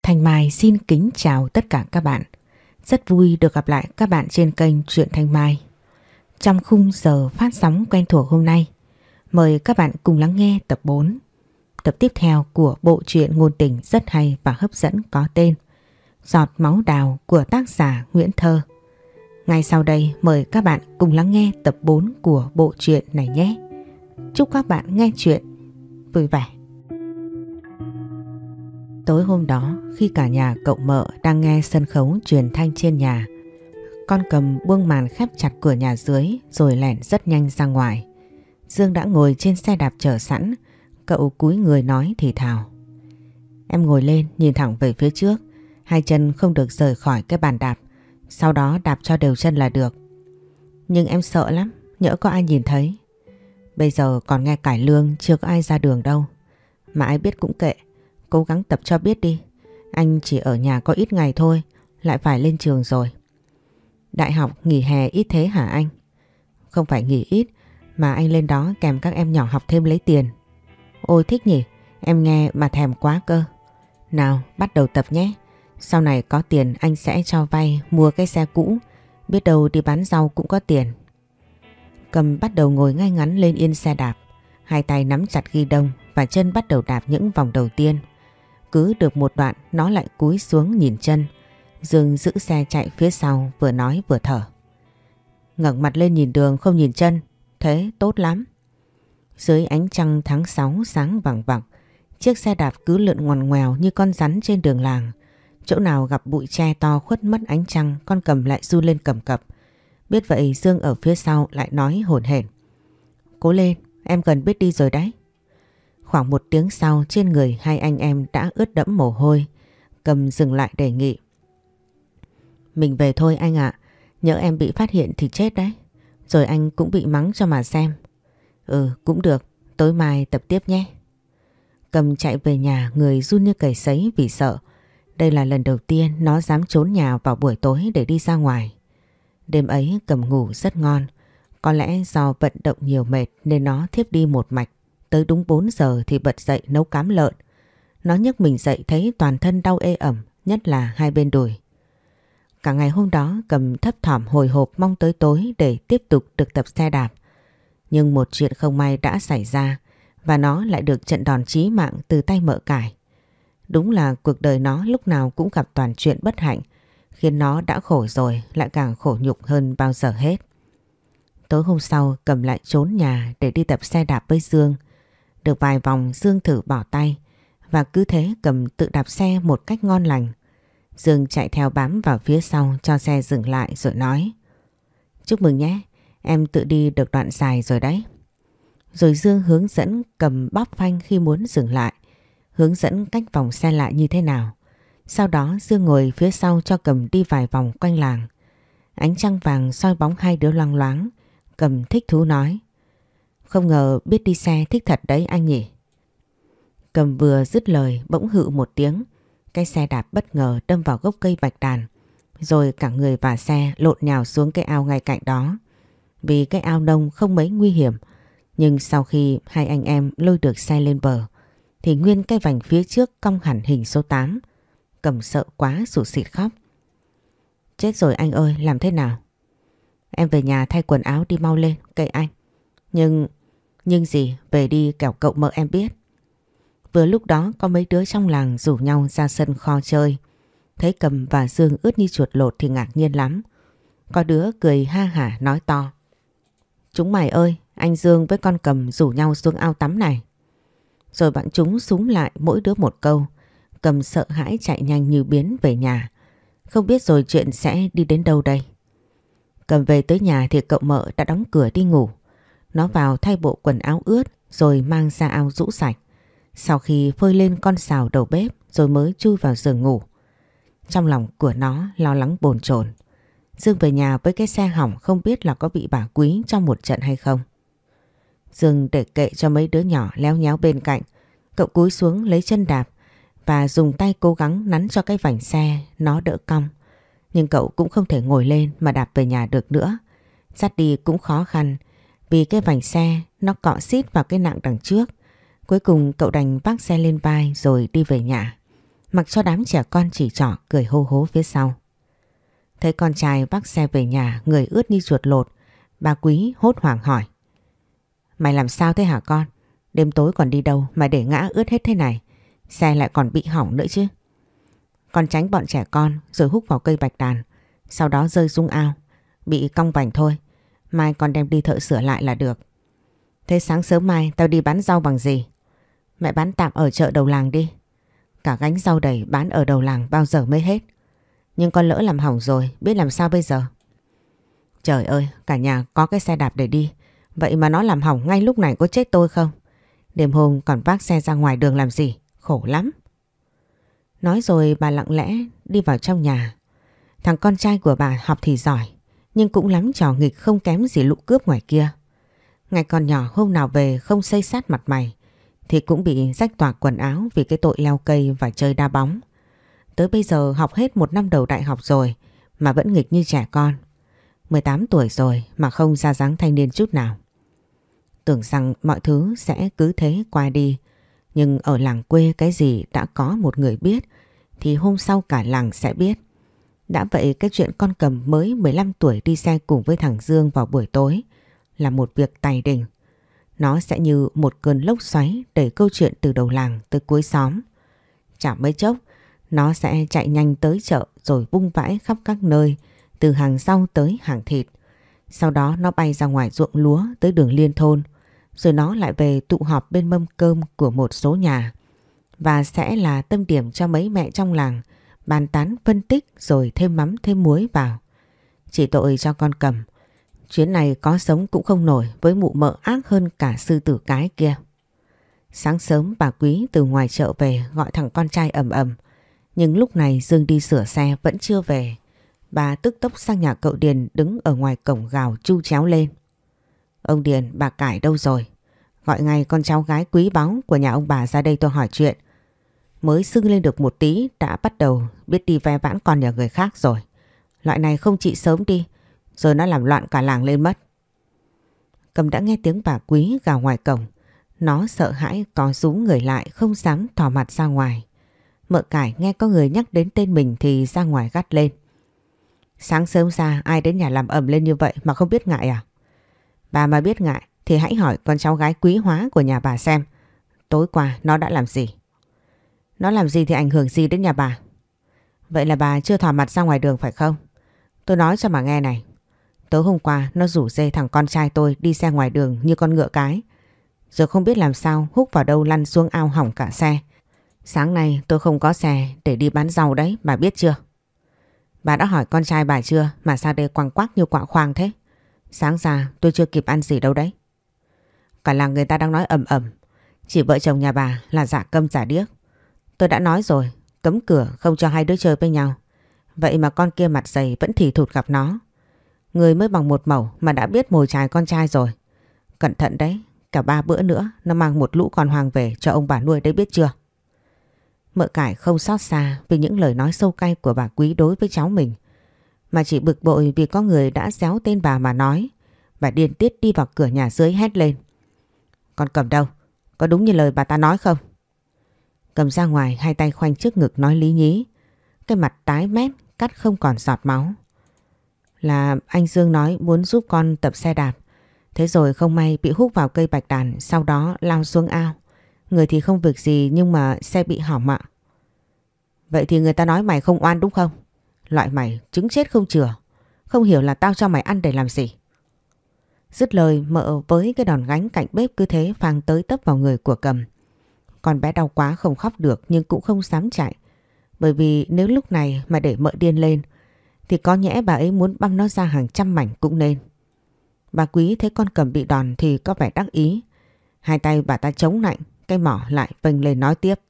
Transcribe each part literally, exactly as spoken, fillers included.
Thanh Mai xin kính chào tất cả các bạn. Rất vui được gặp lại các bạn trên kênh Truyện Thanh Mai. Trong khung giờ phát sóng quen thuộc hôm nay, mời các bạn cùng lắng nghe tập bốn, tập tiếp theo của bộ truyện ngôn tình rất hay và hấp dẫn có tên Giọt máu đào của tác giả Nguyễn Thơ. Ngay sau đây mời các bạn cùng lắng nghe tập bốn của bộ truyện này nhé. Chúc các bạn nghe truyện vui vẻ. Tối hôm đó, khi cả nhà cậu Mợ đang nghe sân khấu truyền thanh trên nhà, con Cầm buông màn khép chặt cửa nhà dưới rồi lẻn rất nhanh ra ngoài. Dương đã ngồi trên xe đạp chờ sẵn, cậu cúi người nói thì thào. Em ngồi lên nhìn thẳng về phía trước, hai chân không được rời khỏi cái bàn đạp, sau đó đạp cho đều chân là được. Nhưng em sợ lắm, nhỡ có ai nhìn thấy. Bây giờ còn nghe cải lương chưa có ai ra đường đâu, mà ai biết cũng kệ. Cố gắng tập cho biết đi. Anh chỉ ở nhà có ít ngày thôi, lại phải lên trường rồi. Đại học nghỉ hè ít thế hả anh? Không phải nghỉ ít, mà anh lên đó kèm các em nhỏ học thêm lấy tiền. Ôi thích nhỉ, em nghe mà thèm quá cơ. Nào bắt đầu tập nhé. Sau này có tiền anh sẽ cho vay mua cái xe cũ, biết đâu đi bán rau cũng có tiền. Cầm bắt đầu ngồi ngay ngắn lên yên xe đạp, hai tay nắm chặt ghi đông và chân bắt đầu đạp những vòng đầu tiên. Cứ được một đoạn nó lại cúi xuống nhìn chân. Dương giữ xe chạy phía sau, vừa nói vừa thở. Ngẩng mặt lên nhìn đường không nhìn chân, thế tốt lắm. Dưới ánh trăng tháng sáu sáng vằng vặc, chiếc xe đạp cứ lượn ngoằn ngoèo như con rắn trên đường làng. Chỗ nào gặp bụi tre to khuất mất ánh trăng, con Cầm lại run lên cầm cập. Biết vậy Dương ở phía sau lại nói hổn hển. Cố lên, em gần biết đi rồi đấy. Khoảng một tiếng sau, trên người hai anh em đã ướt đẫm mồ hôi. Cầm dừng lại đề nghị. Mình về thôi anh ạ, nhỡ em bị phát hiện thì chết đấy. Rồi anh cũng bị mắng cho mà xem. Ừ cũng được, tối mai tập tiếp nhé. Cầm chạy về nhà, người run như cầy sấy vì sợ. Đây là lần đầu tiên nó dám trốn nhà vào buổi tối để đi ra ngoài. Đêm ấy Cầm ngủ rất ngon. Có lẽ do vận động nhiều mệt nên nó thiếp đi một mạch. Tới đúng bốn giờ thì bật dậy nấu cám lợn. Nó nhấc mình dậy thấy toàn thân đau ê ẩm, nhất là hai bên đùi. Cả ngày hôm đó Cầm thấp thỏm hồi hộp mong tới tối để tiếp tục được tập xe đạp. Nhưng một chuyện không may đã xảy ra và nó lại được trận đòn chí mạng từ tay Mợ Cải. Đúng là cuộc đời nó lúc nào cũng gặp toàn chuyện bất hạnh, khiến nó đã khổ rồi lại càng khổ nhục hơn bao giờ hết. Tối hôm sau Cầm lại trốn nhà để đi tập xe đạp với Dương. Được vài vòng Dương thử bỏ tay và cứ thế Cầm tự đạp xe một cách ngon lành. Dương chạy theo bám vào phía sau cho xe dừng lại rồi nói. Chúc mừng nhé, em tự đi được đoạn dài rồi đấy. Rồi Dương hướng dẫn Cầm bóp phanh khi muốn dừng lại, hướng dẫn cách vòng xe lại như thế nào. Sau đó Dương ngồi phía sau cho Cầm đi vài vòng quanh làng. Ánh trăng vàng soi bóng hai đứa loang loáng. Cầm thích thú nói. Không ngờ biết đi xe thích thật đấy anh nhỉ. Cầm vừa dứt lời bỗng hự một tiếng. Cái xe đạp bất ngờ đâm vào gốc cây bạch đàn. Rồi cả người và xe lộn nhào xuống cái ao ngay cạnh đó. Vì cái ao nông không mấy nguy hiểm. Nhưng sau khi hai anh em lôi được xe lên bờ thì nguyên cái vành phía trước cong hẳn hình số tám. Cầm sợ quá sụt sịt khóc. Chết rồi anh ơi, làm thế nào? Em về nhà thay quần áo đi mau lên, kệ anh. Nhưng... Nhưng gì, về đi kẻo cậu Mợ em biết. Vừa lúc đó có mấy đứa trong làng rủ nhau ra sân kho chơi. Thấy Cầm và Dương ướt như chuột lột thì ngạc nhiên lắm. Có đứa cười ha hả nói to. Chúng mày ơi, anh Dương với con Cầm rủ nhau xuống ao tắm này. Rồi bọn chúng súm lại mỗi đứa một câu. Cầm sợ hãi chạy nhanh như biến về nhà. Không biết rồi chuyện sẽ đi đến đâu đây. Cầm về tới nhà thì cậu Mợ đã đóng cửa đi ngủ. Nó vào thay bộ quần áo ướt rồi mang ra ao rũ sạch. Sau khi phơi lên con xào đầu bếp rồi mới chui vào giường ngủ. Trong lòng của nó lo lắng bồn chồn. Dương về nhà với cái xe hỏng không biết là có bị bà Quý trong một trận hay không. Dương để kệ cho mấy đứa nhỏ léo nhéo bên cạnh. Cậu cúi xuống lấy chân đạp và dùng tay cố gắng nắn cho cái vành xe nó đỡ cong. Nhưng cậu cũng không thể ngồi lên mà đạp về nhà được nữa. Dắt đi cũng khó khăn vì cái vành xe nó cọ xít vào cái nạng đằng trước. Cuối cùng cậu đành vác xe lên vai rồi đi về nhà. mặc cho đám trẻ con chỉ trỏ cười hô hố phía sau. Thấy con trai vác xe về nhà người ướt như chuột lột, bà Quý hốt hoảng hỏi. Mày làm sao thế hả con? Đêm tối còn đi đâu mà để ngã ướt hết thế này? Xe lại còn bị hỏng nữa chứ. Con tránh bọn trẻ con rồi húc vào cây bạch đàn, sau đó rơi xuống ao, bị cong vành thôi. Mai con đem đi thợ sửa lại là được. Thế sáng sớm mai tao đi bán rau bằng gì? Mẹ bán tạm ở chợ đầu làng đi. Cả gánh rau đầy bán ở đầu làng bao giờ mới hết. Nhưng con lỡ làm hỏng rồi, biết làm sao bây giờ? Trời ơi, cả nhà có cái xe đạp để đi, vậy mà nó làm hỏng ngay lúc này, có chết tôi không? Đêm hôm còn vác xe ra ngoài đường làm gì? Khổ lắm. Nói rồi bà lặng lẽ đi vào trong nhà. Thằng con trai của bà học thì giỏi, nhưng cũng lắm trò nghịch không kém gì lũ cướp ngoài kia. Ngày còn nhỏ hôm nào về không xây sát mặt mày thì cũng bị rách toạc quần áo vì cái tội leo cây và chơi đá bóng. Tới bây giờ học hết một năm đầu đại học rồi mà vẫn nghịch như trẻ con. mười tám tuổi rồi mà không ra dáng thanh niên chút nào. Tưởng rằng mọi thứ sẽ cứ thế qua đi, nhưng ở làng quê cái gì đã có một người biết thì hôm sau cả làng sẽ biết. Đã vậy cái chuyện con Cầm mới mười lăm tuổi đi xe cùng với thằng Dương vào buổi tối là một việc tày đình. Nó sẽ như một cơn lốc xoáy đẩy câu chuyện từ đầu làng tới cuối xóm. Chả mấy chốc nó sẽ chạy nhanh tới chợ rồi vung vãi khắp các nơi, từ hàng rau tới hàng thịt. Sau đó nó bay ra ngoài ruộng lúa tới đường liên thôn, rồi nó lại về tụ họp bên mâm cơm của một số nhà. Và sẽ là tâm điểm cho mấy mẹ trong làng bàn tán phân tích rồi thêm mắm thêm muối vào. Chỉ tội cho con Cầm, chuyến này có sống cũng không nổi với mụ mợ ác hơn cả sư tử cái kia. Sáng sớm bà Quý từ ngoài chợ về gọi thằng con trai ầm ầm. Nhưng lúc này Dương đi sửa xe vẫn chưa về. Bà tức tốc sang nhà cậu Điền đứng ở ngoài cổng gào chu chéo lên. Ông Điền, bà Cải đâu rồi? Gọi ngay con cháu gái quý báu của nhà ông bà ra đây tôi hỏi chuyện. Mới sưng lên được một tí đã bắt đầu biết đi ve vãn con nhà người khác rồi. Loại này không trị sớm đi, rồi nó làm loạn cả làng lên mất. Cầm đã nghe tiếng bà Quý gào ngoài cổng. Nó sợ hãi có rú người lại không dám thò mặt ra ngoài. Mợ Cải nghe có người nhắc đến tên mình thì ra ngoài gắt lên. Sáng sớm ra ai đến nhà làm ầm lên như vậy mà không biết ngại à? Bà mà biết ngại thì hãy hỏi con cháu gái quý hóa của nhà bà xem. Tối qua nó đã làm gì? Nó làm gì thì ảnh hưởng gì đến nhà bà? Vậy là bà chưa thò mặt ra ngoài đường phải không? Tôi nói cho mà nghe này. Tối hôm qua nó rủ dê thằng con trai tôi đi xe ngoài đường như con ngựa cái. Rồi không biết làm sao húc vào đâu lăn xuống ao hỏng cả xe. Sáng nay tôi không có xe để đi bán rau đấy, bà biết chưa? Bà đã hỏi con trai bà chưa mà sao đây quăng quác như quạ khoang thế? Sáng ra tôi chưa kịp ăn gì đâu đấy. Cả làng người ta đang nói ầm ầm. Chỉ vợ chồng nhà bà là giả câm giả điếc. Tôi đã nói rồi, cấm cửa không cho hai đứa chơi với nhau. Vậy mà con kia mặt dày vẫn thì thụt gặp nó. Người mới bằng một mẩu mà đã biết mồi chài con trai rồi. Cẩn thận đấy, cả ba bữa nữa nó mang một lũ con hoang về cho ông bà nuôi đấy biết chưa? Mợ Cải không xót xa vì những lời nói sâu cay của bà Quý đối với cháu mình, mà chỉ bực bội vì có người đã xéo tên bà mà nói. Bà điên tiết đi vào cửa nhà dưới hét lên. Con Cầm đâu? Có đúng như lời bà ta nói không? Cầm ra ngoài hai tay khoanh trước ngực nói lý nhí. Cái mặt tái mét cắt không còn giọt máu. Là anh Dương nói muốn giúp con tập xe đạp. Thế rồi không may bị húc vào cây bạch đàn, sau đó lao xuống ao. Người thì không việc gì nhưng mà xe bị hỏng ạ. Vậy thì người ta nói mày không oan đúng không? Loại mày trứng chết không chừa. Không hiểu là tao cho mày ăn để làm gì. Dứt lời mợ với cái đòn gánh cạnh bếp cứ thế phang tới tấp vào người của Cầm. Con bé đau quá không khóc được nhưng cũng không dám chạy. Bởi vì nếu lúc này mà để mợ điên lên thì có nhẽ bà ấy muốn băm nó ra hàng trăm mảnh cũng nên. Bà Quý thấy con Cầm bị đòn thì có vẻ đắc ý. Hai tay bà ta chống nạnh, cái mỏ lại vênh lên nói tiếp.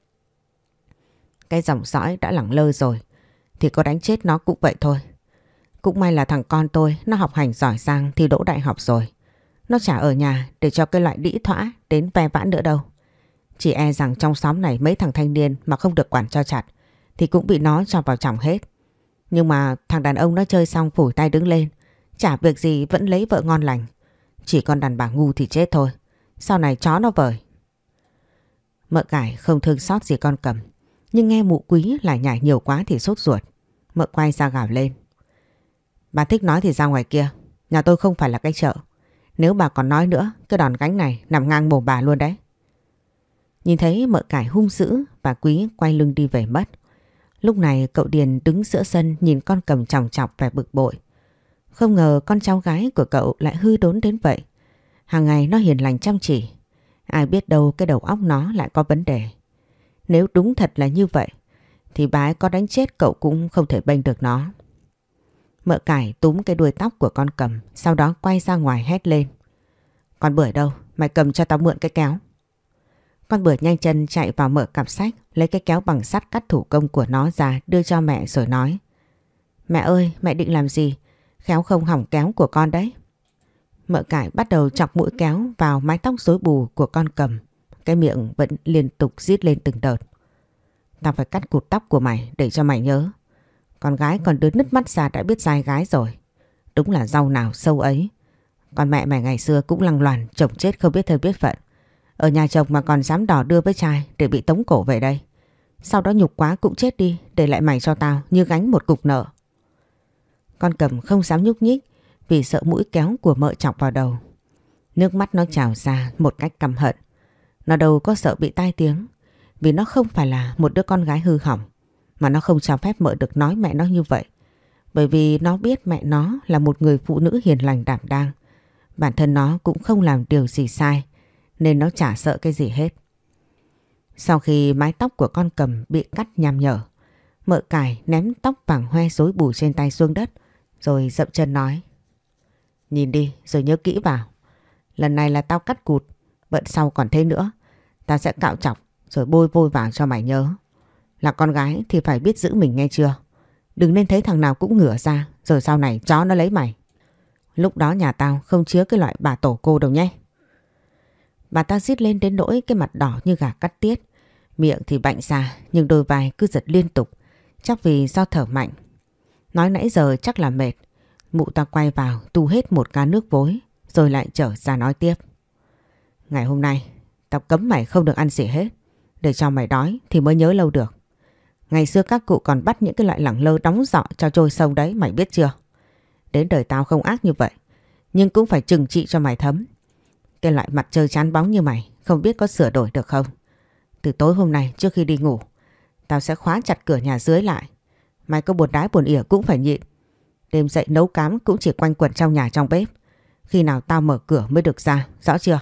Cái dòng dõi đã lẳng lơ rồi thì có đánh chết nó cũng vậy thôi. Cũng may là thằng con tôi nó học hành giỏi giang thi đỗ đại học rồi. Nó chả ở nhà để cho cái loại đĩ thõa đến ve vãn nữa đâu. Chỉ e rằng trong xóm này mấy thằng thanh niên mà không được quản cho chặt thì cũng bị nó cho vào chỏng hết. Nhưng mà thằng đàn ông nó chơi xong phủi tay đứng lên, chả việc gì vẫn lấy vợ ngon lành. Chỉ con đàn bà ngu thì chết thôi. Sau này chó nó vời. Mợ Cải không thương xót gì con Cầm. Nhưng nghe mụ Quý lại nhảy nhiều quá thì sốt ruột. Mợ quay ra gào lên. Bà thích nói thì ra ngoài kia. Nhà tôi không phải là cái chợ. Nếu bà còn nói nữa, cái đòn gánh này nằm ngang mồm bà luôn đấy. Nhìn thấy mợ cải hung dữ, bà Quý quay lưng đi về mất. Lúc này cậu Điền đứng giữa sân nhìn con Cầm chòng chọc vẻ bực bội. Không ngờ con cháu gái của cậu lại hư đốn đến vậy. Hàng ngày nó hiền lành chăm chỉ. Ai biết đâu cái đầu óc nó lại có vấn đề. Nếu đúng thật là như vậy thì bà ấy có đánh chết cậu cũng không thể bênh được nó. Mợ cải túm cái đuôi tóc của con Cầm, sau đó quay ra ngoài hét lên. Con Bưởi đâu? Mày cầm cho tao mượn cái kéo. Con Bưởi nhanh chân chạy vào mở cặp sách, lấy cái kéo bằng sắt cắt thủ công của nó ra đưa cho mẹ rồi nói. Mẹ ơi, mẹ định làm gì? Khéo không hỏng kéo của con đấy. Mợ cải bắt đầu chọc mũi kéo vào mái tóc rối bù của con Cầm. Cái miệng vẫn liên tục rít lên từng đợt. Tao phải cắt cụt tóc của mày để cho mày nhớ. Con gái còn đứa nứt mắt ra đã biết dai gái rồi. Đúng là rau nào sâu ấy. Còn mẹ mày ngày xưa cũng lăng loàn, chồng chết không biết thời biết phận. Ở nhà chồng mà còn dám đò đưa với trai để bị tống cổ về đây. Sau đó nhục quá cũng chết đi, để lại mày cho tao như gánh một cục nợ. Con Cầm không dám nhúc nhích vì sợ mũi kéo của mợ chọc vào đầu. Nước mắt nó trào ra một cách căm hận. Nó đâu có sợ bị tai tiếng, vì nó không phải là một đứa con gái hư hỏng. Mà nó không cho phép mợ được nói mẹ nó như vậy. Bởi vì nó biết mẹ nó là một người phụ nữ hiền lành đảm đang. Bản thân nó cũng không làm điều gì sai, nên nó chả sợ cái gì hết. Sau khi mái tóc của con Cầm bị cắt nham nhở, mợ cải ném tóc vàng hoe rối bù trên tay xuống đất, rồi dậm chân nói. Nhìn đi rồi nhớ kỹ vào. Lần này là tao cắt cụt, bận sau còn thế nữa. Tao sẽ cạo chọc rồi bôi vôi vào cho mày nhớ. Là con gái thì phải biết giữ mình nghe chưa. Đừng nên thấy thằng nào cũng ngửa ra, rồi sau này chó nó lấy mày. Lúc đó nhà tao không chứa cái loại bà tổ cô đâu nhé. Bà ta rít lên đến nỗi cái mặt đỏ như gà cắt tiết. Miệng thì bạnh ra nhưng đôi vai cứ giật liên tục. Chắc vì do thở mạnh. Nói nãy giờ chắc là mệt. Mụ ta quay vào tu hết một cá nước vối, rồi lại trở ra nói tiếp. Ngày hôm nay tao cấm mày không được ăn gì hết. Để cho mày đói thì mới nhớ lâu được. Ngày xưa các cụ còn bắt những cái loại lẳng lơ đóng dọ cho trôi sông đấy, mày biết chưa? Đến đời tao không ác như vậy, nhưng cũng phải trừng trị cho mày thấm. Cái loại mặt chơi chán bóng như mày không biết có sửa đổi được không? Từ tối hôm nay trước khi đi ngủ, tao sẽ khóa chặt cửa nhà dưới lại. Mày có buồn đái buồn ỉa cũng phải nhịn. Đêm dậy nấu cám cũng chỉ quanh quẩn trong nhà trong bếp. Khi nào tao mở cửa mới được ra, rõ chưa?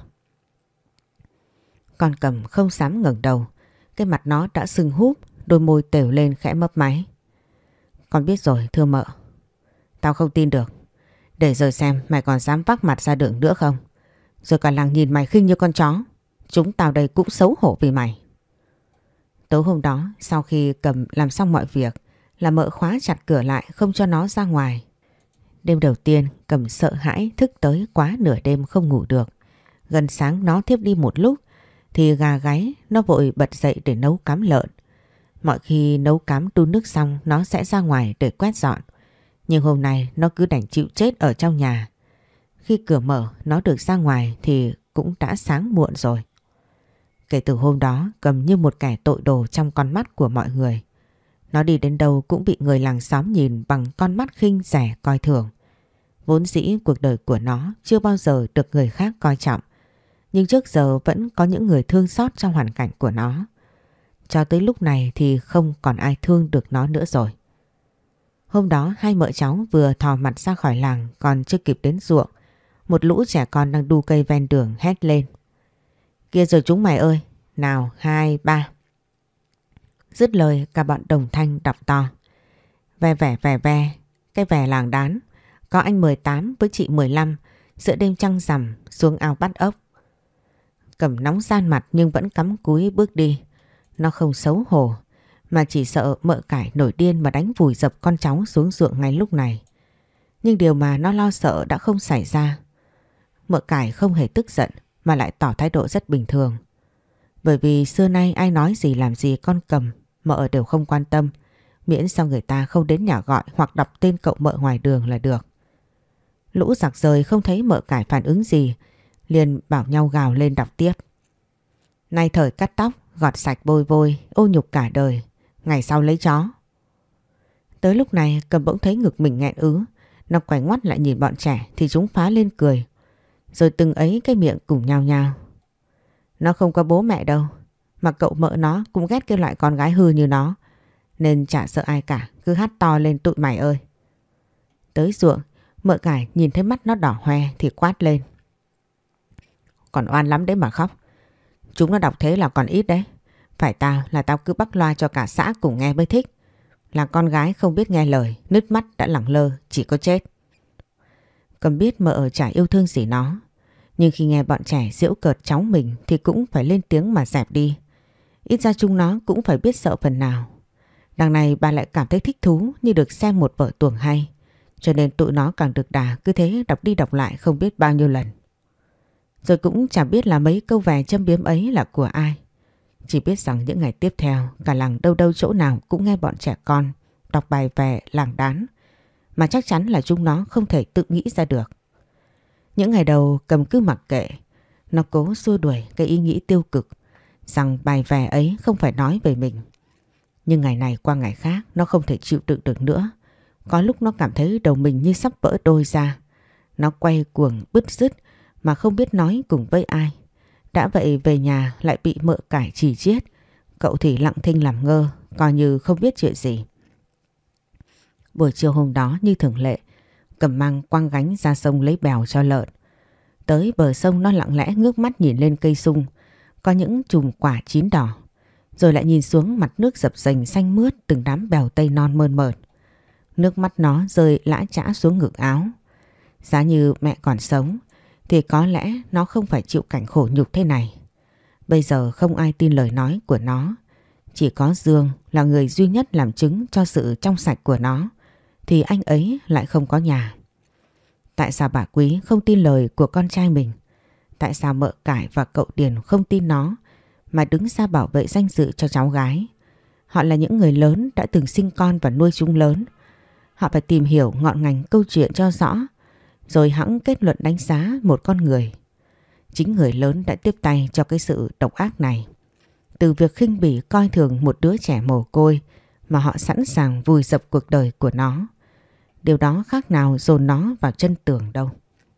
Con Cầm không dám ngẩng đầu. Cái mặt nó đã sưng húp, đôi môi tều lên khẽ mấp máy. Con biết rồi thưa mợ. Tao không tin được. Để rồi xem mày còn dám vác mặt ra đường nữa không. Rồi cả làng nhìn mày khinh như con chó. Chúng tao đây cũng xấu hổ vì mày. Tối hôm đó sau khi Cầm làm xong mọi việc là mợ khóa chặt cửa lại không cho nó ra ngoài. Đêm đầu tiên Cầm sợ hãi thức tới quá nửa đêm không ngủ được. Gần sáng nó thiếp đi một lúc thì gà gáy nó vội bật dậy để nấu cám lợn. Mọi khi nấu cám đun nước xong nó sẽ ra ngoài để quét dọn. Nhưng hôm nay nó cứ đành chịu chết ở trong nhà. Khi cửa mở nó được ra ngoài thì cũng đã sáng muộn rồi. Kể từ hôm đó Cầm như một kẻ tội đồ trong con mắt của mọi người. Nó đi đến đâu cũng bị người làng xóm nhìn bằng con mắt khinh rẻ coi thường. Vốn dĩ cuộc đời của nó chưa bao giờ được người khác coi trọng. Nhưng trước giờ vẫn có những người thương xót trong hoàn cảnh của nó. Cho tới lúc này thì không còn ai thương được nó nữa rồi. Hôm đó hai mợ cháu vừa thò mặt ra khỏi làng còn chưa kịp đến ruộng. Một lũ trẻ con đang đu cây ven đường hét lên. Kia rồi chúng mày ơi, nào hai ba. Dứt lời cả bọn đồng thanh đọc to. Ve vẻ vẻ ve, cái vẻ làng đán. Có anh mười tám với chị mười lăm giữa đêm trăng rằm xuống ao bắt ốc. Cầm nóng gian mặt nhưng vẫn cắm cúi bước đi. Nó không xấu hổ mà chỉ sợ mợ cải nổi điên mà đánh vùi dập con cháu xuống ruộng ngay lúc này. Nhưng điều mà nó lo sợ đã không xảy ra. Mợ cải không hề tức giận mà lại tỏ thái độ rất bình thường. Bởi vì xưa nay ai nói gì làm gì con Cầm mợ đều không quan tâm, miễn sao người ta không đến nhà gọi hoặc đọc tên cậu mợ ngoài đường là được. Lũ giặc rời không thấy mợ cải phản ứng gì, liền bảo nhau gào lên đọc tiếp. Nay thời cắt tóc, gọt sạch bôi vôi, ô nhục cả đời, ngày sau lấy chó. Tới lúc này Cầm bỗng thấy ngực mình nghẹn ứ. Nó quay ngoắt lại nhìn bọn trẻ thì chúng phá lên cười. Rồi từng ấy cái miệng cùng nhao nhao. Nó không có bố mẹ đâu. Mà cậu mợ nó cũng ghét cái loại con gái hư như nó. Nên chả sợ ai cả. Cứ hát to lên tụi mày ơi. Tới ruộng, mợ Cải nhìn thấy mắt nó đỏ hoe thì quát lên. Còn oan lắm đấy mà khóc. Chúng nó đọc thế là còn ít đấy. Phải tao là tao cứ bắc loa cho cả xã cùng nghe mới thích. Là con gái không biết nghe lời, nứt mắt đã lẳng lơ, chỉ có chết. Cầm biết mợ chả yêu thương gì nó. Nhưng khi nghe bọn trẻ giễu cợt cháu mình thì cũng phải lên tiếng mà dẹp đi. Ít ra chúng nó cũng phải biết sợ phần nào. Đằng này bà lại cảm thấy thích thú như được xem một vở tuồng hay. Cho nên tụi nó càng được đà cứ thế đọc đi đọc lại không biết bao nhiêu lần. Rồi cũng chả biết là mấy câu về châm biếm ấy là của ai. Chỉ biết rằng những ngày tiếp theo cả làng đâu đâu chỗ nào cũng nghe bọn trẻ con đọc bài về làng đán. Mà chắc chắn là chúng nó không thể tự nghĩ ra được. Những ngày đầu Cầm cứ mặc kệ. Nó cố xua đuổi cái ý nghĩ tiêu cực rằng bài về ấy không phải nói về mình. Nhưng ngày này qua ngày khác nó không thể chịu đựng được nữa. Có lúc nó cảm thấy đầu mình như sắp vỡ đôi ra. Nó quay cuồng bứt rứt mà không biết nói cùng với ai. Đã vậy về nhà lại bị mợ Cải chỉ chiết. Cậu thì lặng thinh làm ngơ, coi như không biết chuyện gì. Buổi chiều hôm đó như thường lệ, Cầm mang quăng gánh ra sông lấy bèo cho lợn. Tới bờ sông nó lặng lẽ ngước mắt nhìn lên cây sung, có những chùm quả chín đỏ. Rồi lại nhìn xuống mặt nước dập dềnh xanh mướt từng đám bèo tây non mơn mởn. Nước mắt nó rơi lã chã xuống ngực áo. Giá như mẹ còn sống thì có lẽ nó không phải chịu cảnh khổ nhục thế này. Bây giờ không ai tin lời nói của nó. Chỉ có Dương là người duy nhất làm chứng cho sự trong sạch của nó. Thì anh ấy lại không có nhà. Tại sao bà Quý không tin lời của con trai mình? Tại sao mợ Cải và cậu Điền không tin nó mà đứng ra bảo vệ danh dự cho cháu gái? Họ là những người lớn đã từng sinh con và nuôi chúng lớn. Họ phải tìm hiểu ngọn ngành câu chuyện cho rõ, rồi hẵng kết luận đánh giá một con người. Chính người lớn đã tiếp tay cho cái sự độc ác này. Từ việc khinh bỉ coi thường một đứa trẻ mồ côi mà họ sẵn sàng vùi dập cuộc đời của nó. Điều đó khác nào dồn nó vào chân tường đâu.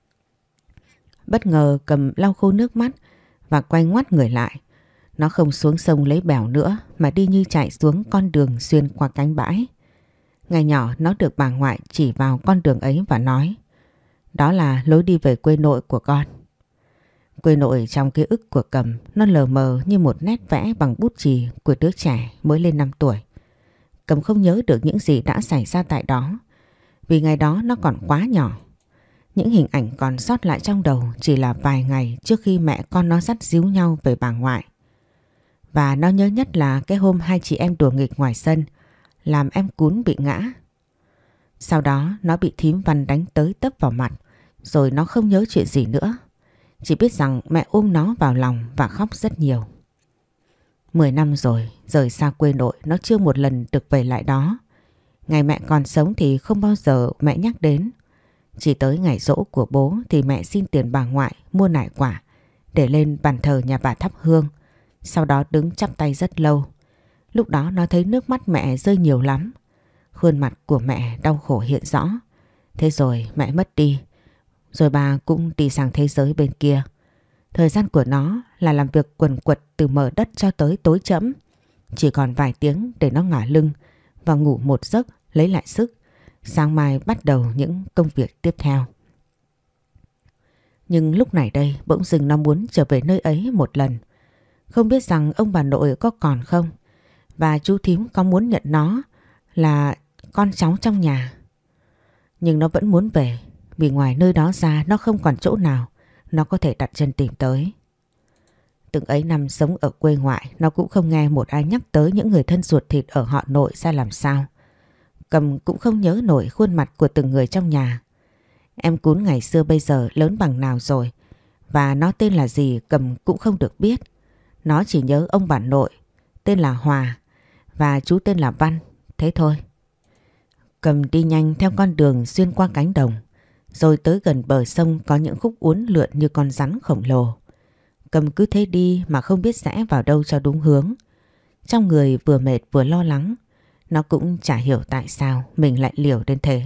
Bất ngờ Cầm lau khô nước mắt và quay ngoắt người lại. Nó không xuống sông lấy bèo nữa mà đi như chạy xuống con đường xuyên qua cánh bãi. Ngày nhỏ nó được bà ngoại chỉ vào con đường ấy và nói: đó là lối đi về quê nội của con. Quê nội trong ký ức của Cầm nó lờ mờ như một nét vẽ bằng bút chì của đứa trẻ mới lên năm tuổi. Cầm không nhớ được những gì đã xảy ra tại đó, vì ngày đó nó còn quá nhỏ. Những hình ảnh còn sót lại trong đầu chỉ là vài ngày trước khi mẹ con nó dắt díu nhau về bà ngoại. Và nó nhớ nhất là cái hôm hai chị em đùa nghịch ngoài sân, làm em Cún bị ngã. Sau đó nó bị thím Văn đánh tới tấp vào mặt, rồi nó không nhớ chuyện gì nữa. Chỉ biết rằng mẹ ôm nó vào lòng và khóc rất nhiều. Mười năm rồi, rời xa quê nội, nó chưa một lần được về lại đó. Ngày mẹ còn sống thì không bao giờ mẹ nhắc đến. Chỉ tới ngày giỗ của bố thì mẹ xin tiền bà ngoại mua nải quả để lên bàn thờ nhà bà thắp hương. Sau đó đứng chắp tay rất lâu. Lúc đó nó thấy nước mắt mẹ rơi nhiều lắm. Khuôn mặt của mẹ đau khổ hiện rõ. Thế rồi mẹ mất đi. Rồi bà cũng đi sang thế giới bên kia. Thời gian của nó là làm việc quần quật từ mở đất cho tới tối trẫm. Chỉ còn vài tiếng để nó ngả lưng và ngủ một giấc lấy lại sức. Sáng mai bắt đầu những công việc tiếp theo. Nhưng lúc này đây bỗng dưng nó muốn trở về nơi ấy một lần. Không biết rằng ông bà nội có còn không, và chú thím có muốn nhận nó là con cháu trong nhà. Nhưng nó vẫn muốn về, vì ngoài nơi đó ra nó không còn chỗ nào nó có thể đặt chân tìm tới. Từng ấy năm sống ở quê ngoại, nó cũng không nghe một ai nhắc tới những người thân ruột thịt ở họ nội ra làm sao. Cầm cũng không nhớ nổi khuôn mặt của từng người trong nhà. Em Cún ngày xưa bây giờ lớn bằng nào rồi, và nó tên là gì Cầm cũng không được biết. Nó chỉ nhớ ông bà nội tên là Hòa và chú tên là Văn, thế thôi. Cầm đi nhanh theo con đường xuyên qua cánh đồng, rồi tới gần bờ sông có những khúc uốn lượn như con rắn khổng lồ. Cầm cứ thế đi mà không biết rẽ vào đâu cho đúng hướng. Trong người vừa mệt vừa lo lắng. Nó cũng chả hiểu tại sao mình lại liều đến thế.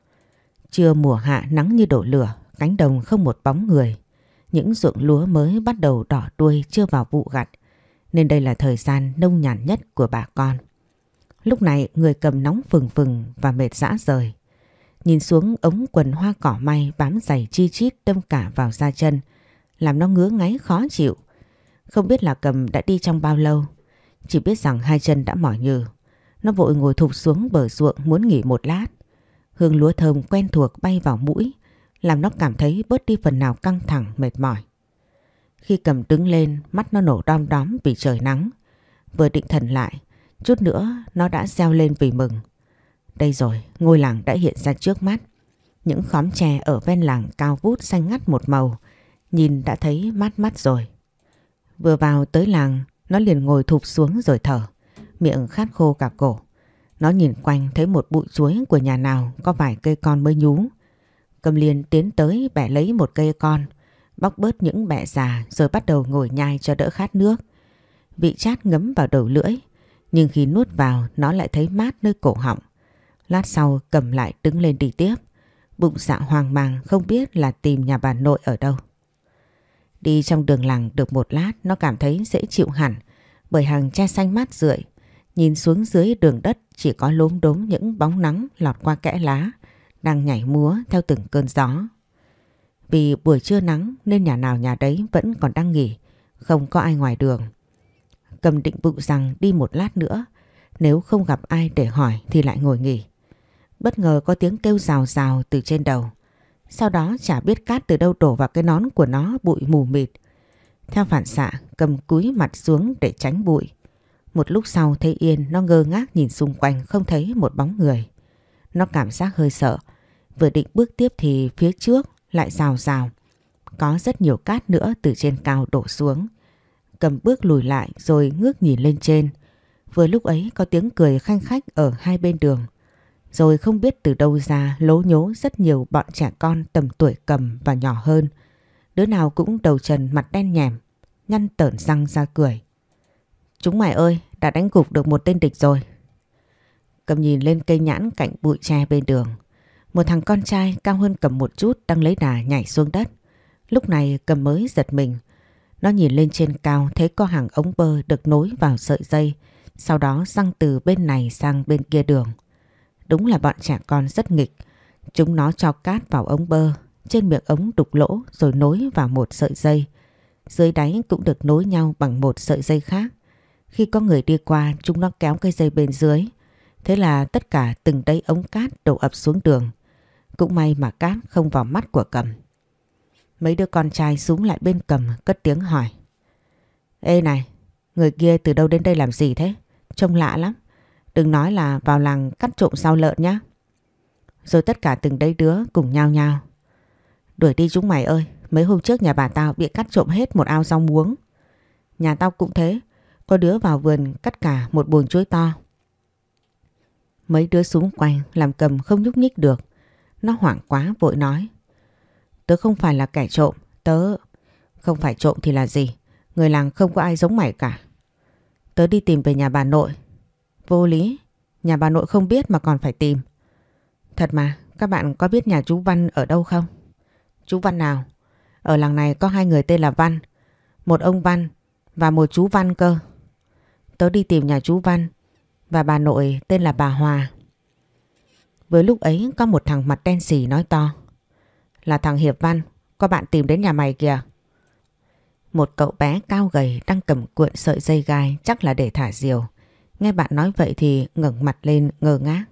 Trưa mùa hạ nắng như đổ lửa, cánh đồng không một bóng người. Những ruộng lúa mới bắt đầu đỏ đuôi chưa vào vụ gặt, nên đây là thời gian nông nhàn nhất của bà con. Lúc này người cầm nóng phừng phừng và mệt rã rời. Nhìn xuống ống quần hoa cỏ may bám dày chi chít đâm cả vào da chân, làm nó ngứa ngáy khó chịu. Không biết là Cầm đã đi trong bao lâu, chỉ biết rằng hai chân đã mỏi nhừ. Nó vội ngồi thụp xuống bờ ruộng muốn nghỉ một lát. Hương lúa thơm quen thuộc bay vào mũi, làm nó cảm thấy bớt đi phần nào căng thẳng mệt mỏi. Khi Cầm đứng lên, mắt nó nổ đom đóm vì trời nắng. Vừa định thần lại, chút nữa nó đã reo lên vì mừng. Đây rồi, ngôi làng đã hiện ra trước mắt. Những khóm tre ở ven làng cao vút xanh ngắt một màu, nhìn đã thấy mát mắt rồi. Vừa vào tới làng, nó liền ngồi thụp xuống rồi thở, miệng khát khô cả cổ. Nó nhìn quanh thấy một bụi chuối của nhà nào có vài cây con mới nhú. Cầm liền tiến tới bẻ lấy một cây con, bóc bớt những bẹ già rồi bắt đầu ngồi nhai cho đỡ khát nước. Vị chát ngấm vào đầu lưỡi, nhưng khi nuốt vào nó lại thấy mát nơi cổ họng. Lát sau Cầm lại đứng lên đi tiếp, bụng dạ hoang mang không biết là tìm nhà bà nội ở đâu. Đi trong đường làng được một lát nó cảm thấy dễ chịu hẳn, bởi hàng tre xanh mát rượi. Nhìn xuống dưới đường đất chỉ có lốm đốm những bóng nắng lọt qua kẽ lá, đang nhảy múa theo từng cơn gió. Vì buổi trưa nắng nên nhà nào nhà đấy vẫn còn đang nghỉ, không có ai ngoài đường. Cầm định bụng rằng đi một lát nữa, nếu không gặp ai để hỏi thì lại ngồi nghỉ. Bất ngờ có tiếng kêu rào rào từ trên đầu. Sau đó chả biết cát từ đâu đổ vào cái nón của nó bụi mù mịt. Theo phản xạ Cầm cúi mặt xuống để tránh bụi. Một lúc sau thấy yên, nó ngơ ngác nhìn xung quanh không thấy một bóng người. Nó cảm giác hơi sợ. Vừa định bước tiếp thì phía trước lại rào rào. Có rất nhiều cát nữa từ trên cao đổ xuống. Cầm bước lùi lại rồi ngước nhìn lên trên. Vừa lúc ấy có tiếng cười khanh khách ở hai bên đường. Rồi không biết từ đâu ra lố nhố rất nhiều bọn trẻ con tầm tuổi Cầm và nhỏ hơn. Đứa nào cũng đầu trần mặt đen nhèm, nhăn tởn răng ra cười. Chúng mày ơi, đã đánh gục được một tên địch rồi. Cầm nhìn lên cây nhãn cạnh bụi tre bên đường. Một thằng con trai cao hơn Cầm một chút đang lấy đà nhảy xuống đất. Lúc này Cầm mới giật mình. Nó nhìn lên trên cao thấy có hàng ống bơ được nối vào sợi dây, sau đó giăng từ bên này sang bên kia đường. Đúng là bọn trẻ con rất nghịch. Chúng nó cho cát vào ống bơ, trên miệng ống đục lỗ rồi nối vào một sợi dây. Dưới đáy cũng được nối nhau bằng một sợi dây khác. Khi có người đi qua chúng nó kéo cây dây bên dưới. Thế là tất cả từng đáy ống cát đổ ập xuống đường. Cũng may mà cát không vào mắt của Cầm. Mấy đứa con trai xúm lại bên Cầm cất tiếng hỏi. Ê này, người kia từ đâu đến đây làm gì thế? Trông lạ lắm. Đừng nói là vào làng cắt trộm sao lợn nhá. Rồi tất cả từng đấy đứa cùng nhao nhao. Đuổi đi chúng mày ơi, mấy hôm trước nhà bà tao bị cắt trộm hết một ao rau muống. Nhà tao cũng thế, có đứa vào vườn cắt cả một bồn chuối to. Mấy đứa xúm quanh làm Cầm không nhúc nhích được. Nó hoảng quá vội nói. Tớ không phải là kẻ trộm, tớ... Không phải trộm thì là gì, người làng không có ai giống mày cả. Tớ đi tìm về nhà bà nội. Vô lý, nhà bà nội không biết mà còn phải tìm. Thật mà, các bạn có biết nhà chú Văn ở đâu không? Chú Văn nào? Ở làng này có hai người tên là Văn. Một ông Văn và một chú Văn cơ. Tớ đi tìm nhà chú Văn và bà nội tên là bà Hòa. Với lúc ấy có một thằng mặt đen xì nói to. Là thằng Hiệp Văn, có bạn tìm đến nhà mày kìa. Một cậu bé cao gầy đang cầm cuộn sợi dây gai chắc là để thả diều. Nghe bạn nói vậy thì ngẩng mặt lên ngơ ngác.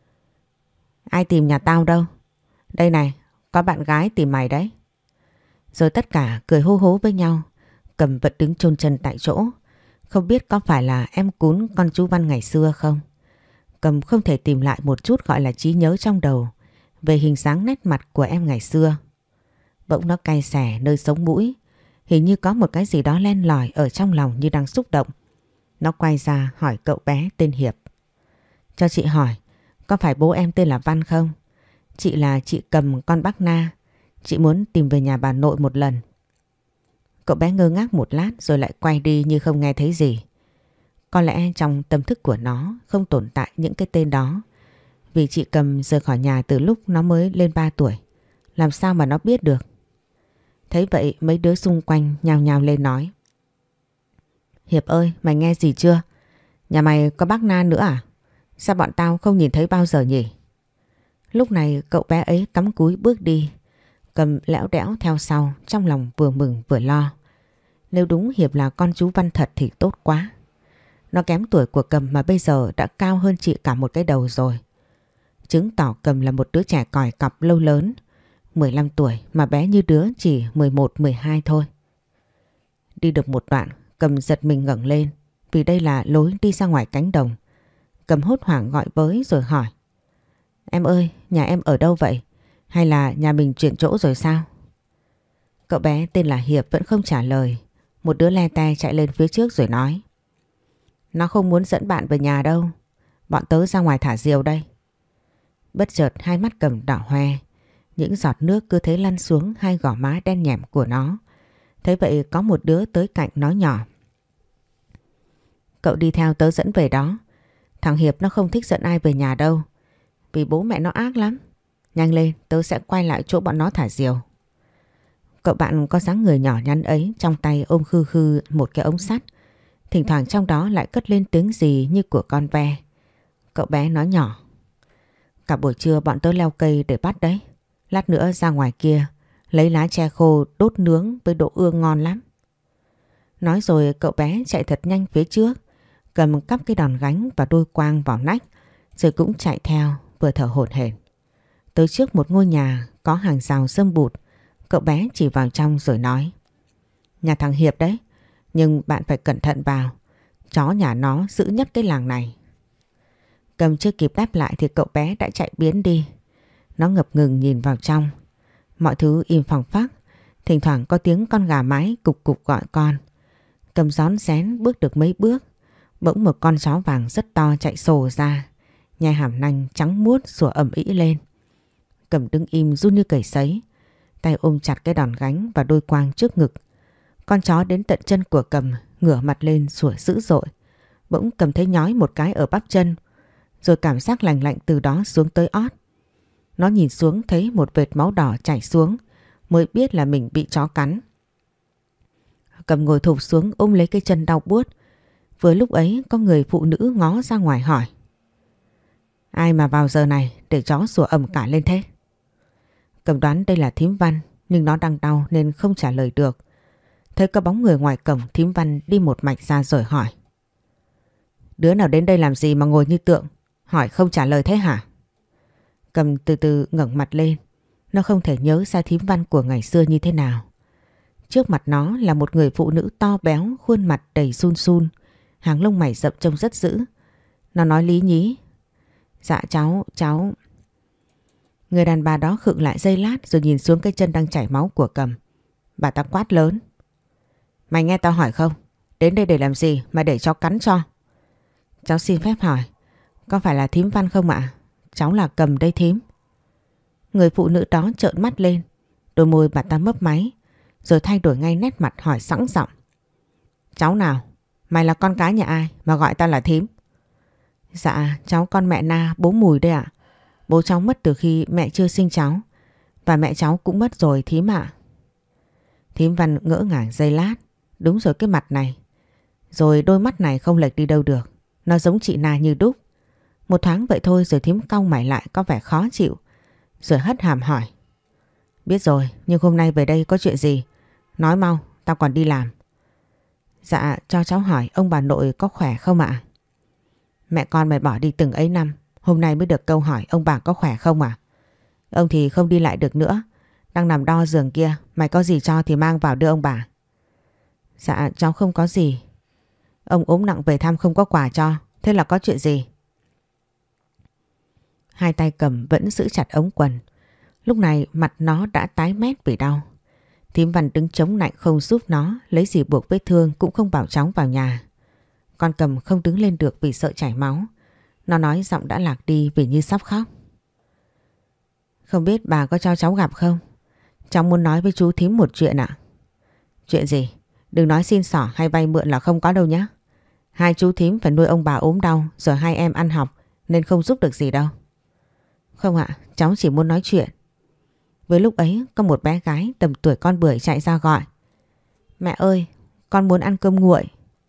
Ai tìm nhà tao đâu? Đây này, có bạn gái tìm mày đấy. Rồi tất cả cười hô hố với nhau. Cầm vẫn đứng chôn chân tại chỗ. Không biết có phải là em cún con chú Văn ngày xưa không? Cầm không thể tìm lại một chút gọi là trí nhớ trong đầu về hình dáng nét mặt của em ngày xưa. Bỗng nó cay xè nơi sống mũi. Hình như có một cái gì đó len lỏi ở trong lòng như đang xúc động. Nó quay ra hỏi cậu bé tên Hiệp. Cho chị hỏi, có phải bố em tên là Văn không? Chị là chị Cầm con bác Na. Chị muốn tìm về nhà bà nội một lần. Cậu bé ngơ ngác một lát rồi lại quay đi như không nghe thấy gì. Có lẽ trong tâm thức của nó không tồn tại những cái tên đó. Vì chị Cầm rời khỏi nhà từ lúc nó mới lên ba tuổi. Làm sao mà nó biết được? Thấy vậy mấy đứa xung quanh nhao nhao lên nói. Hiệp ơi, mày nghe gì chưa? Nhà mày có bác Na nữa à? Sao bọn tao không nhìn thấy bao giờ nhỉ? Lúc này cậu bé ấy cắm cúi bước đi. Cầm lẽo đẽo theo sau, trong lòng vừa mừng vừa lo. Nếu đúng Hiệp là con chú Văn thật thì tốt quá. Nó kém tuổi của Cầm mà bây giờ đã cao hơn chị cả một cái đầu rồi. Chứng tỏ Cầm là một đứa trẻ còi cọc lâu lớn. mười lăm tuổi mà bé như đứa chỉ mười một mười hai thôi. Đi được một đoạn, Cầm giật mình ngẩng lên vì đây là lối đi ra ngoài cánh đồng. Cầm hốt hoảng gọi với rồi hỏi. Em ơi, nhà em ở đâu vậy? Hay là nhà mình chuyển chỗ rồi sao? Cậu bé tên là Hiệp vẫn không trả lời. Một đứa le te chạy lên phía trước rồi nói. Nó không muốn dẫn bạn về nhà đâu. Bọn tớ ra ngoài thả diều đây. Bất chợt hai mắt Cầm đỏ hoe. Những giọt nước cứ thế lăn xuống hai gò má đen nhẻm của nó. Thế vậy có một đứa tới cạnh nói nhỏ. Cậu đi theo tớ dẫn về đó. Thằng Hiệp nó không thích dẫn ai về nhà đâu. Vì bố mẹ nó ác lắm. Nhanh lên, tớ sẽ quay lại chỗ bọn nó thả diều. Cậu bạn có dáng người nhỏ nhắn ấy trong tay ôm khư khư một cái ống sắt. Thỉnh thoảng trong đó lại cất lên tiếng gì như của con ve. Cậu bé nói nhỏ. Cả buổi trưa bọn tớ leo cây để bắt đấy. Lát nữa ra ngoài kia lấy lá tre khô đốt nướng với độ ương ngon lắm. Nói rồi cậu bé chạy thật nhanh phía trước, cầm cắp cái đòn gánh và đôi quang vào nách, rồi cũng chạy theo vừa thở hổn hển. Tới trước một ngôi nhà có hàng rào râm bụt, cậu bé chỉ vào trong rồi nói. Nhà thằng Hiệp đấy, nhưng bạn phải cẩn thận vào. Chó nhà nó giữ nhất cái làng này. Cầm chưa kịp đáp lại thì cậu bé đã chạy biến đi. Nó ngập ngừng nhìn vào trong. Mọi thứ im phăng phắc. Thỉnh thoảng có tiếng con gà mái cục cục gọi con. Cầm rón rén bước được mấy bước. Bỗng một con chó vàng rất to chạy sồ ra. Nhai hàm nanh trắng muốt sủa ầm ĩ lên. Cầm đứng im run như cầy sấy. Tay ôm chặt cái đòn gánh và đôi quang trước ngực. Con chó đến tận chân của Cầm, ngửa mặt lên sủa dữ dội. Bỗng Cầm thấy nhói một cái ở bắp chân. Rồi cảm giác lạnh lạnh từ đó xuống tới ót. Nó nhìn xuống thấy một vệt máu đỏ chảy xuống, mới biết là mình bị chó cắn. Cầm ngồi thụp xuống ôm lấy cái chân đau buốt. Vừa lúc ấy có người phụ nữ ngó ra ngoài hỏi. Ai mà vào giờ này để chó sủa ầm cả lên thế? Cầm đoán đây là thím Văn, nhưng nó đang đau nên không trả lời được. Thấy có bóng người ngoài cổng, thím Văn đi một mạch ra rồi hỏi. Đứa nào đến đây làm gì mà ngồi như tượng? Hỏi không trả lời thế hả? Cầm từ từ ngẩng mặt lên. Nó không thể nhớ ra thím Văn của ngày xưa như thế nào. Trước mặt nó là một người phụ nữ to béo, khuôn mặt đầy sun sun, hàng lông mày rậm trông rất dữ. Nó nói lý nhí. Dạ cháu, cháu... Người đàn bà đó khựng lại giây lát rồi nhìn xuống cái chân đang chảy máu của Cầm. Bà ta quát lớn. Mày nghe tao hỏi không? Đến đây để làm gì mà để cho cắn cho? Cháu xin phép hỏi, có phải là thím Văn không ạ? Cháu là Cầm đây thím. Người phụ nữ đó trợn mắt lên, đôi môi bà ta mấp máy, rồi thay đổi ngay nét mặt hỏi sẵn giọng. Cháu nào? Mày là con cái nhà ai mà gọi tao là thím? Dạ, cháu con mẹ Na, bố Mùi đây ạ. Bố cháu mất từ khi mẹ chưa sinh cháu, và mẹ cháu cũng mất rồi thím ạ. Thím Văn ngỡ ngàng giây lát. Đúng rồi, cái mặt này, rồi đôi mắt này không lệch đi đâu được. Nó giống chị Na như đúc. Một thoáng vậy thôi rồi thím cau mày lại có vẻ khó chịu, rồi hất hàm hỏi. Biết rồi, nhưng hôm nay về đây có chuyện gì? Nói mau, tao còn đi làm. Dạ, cho cháu hỏi ông bà nội có khỏe không ạ? Mẹ con mày bỏ đi từng ấy năm, hôm nay mới được câu hỏi ông bà có khỏe không à? Ông thì không đi lại được nữa, đang nằm đo giường kia. Mày có gì cho thì mang vào đưa ông bà. Dạ, cháu không có gì. Ông ốm nặng về thăm không có quà cho, thế là có chuyện gì? Hai tay Cầm vẫn giữ chặt ống quần. Lúc này mặt nó đã tái mét vì đau. Thím Văn đứng chống nạnh không giúp nó, lấy gì buộc vết thương cũng không bảo cháu vào nhà. Con Cầm không đứng lên được vì sợ chảy máu. Nó nói giọng đã lạc đi vì như sắp khóc. Không biết bà có cho cháu gặp không? Cháu muốn nói với chú thím một chuyện ạ. Chuyện gì? Đừng nói xin xỏ hay vay mượn là không có đâu nhé. Hai chú thím phải nuôi ông bà ốm đau rồi hai em ăn học nên không giúp được gì đâu. Không ạ, cháu chỉ muốn nói chuyện. Với lúc ấy có một bé gái tầm tuổi con Bưởi chạy ra gọi. Mẹ ơi, con muốn ăn cơm nguội.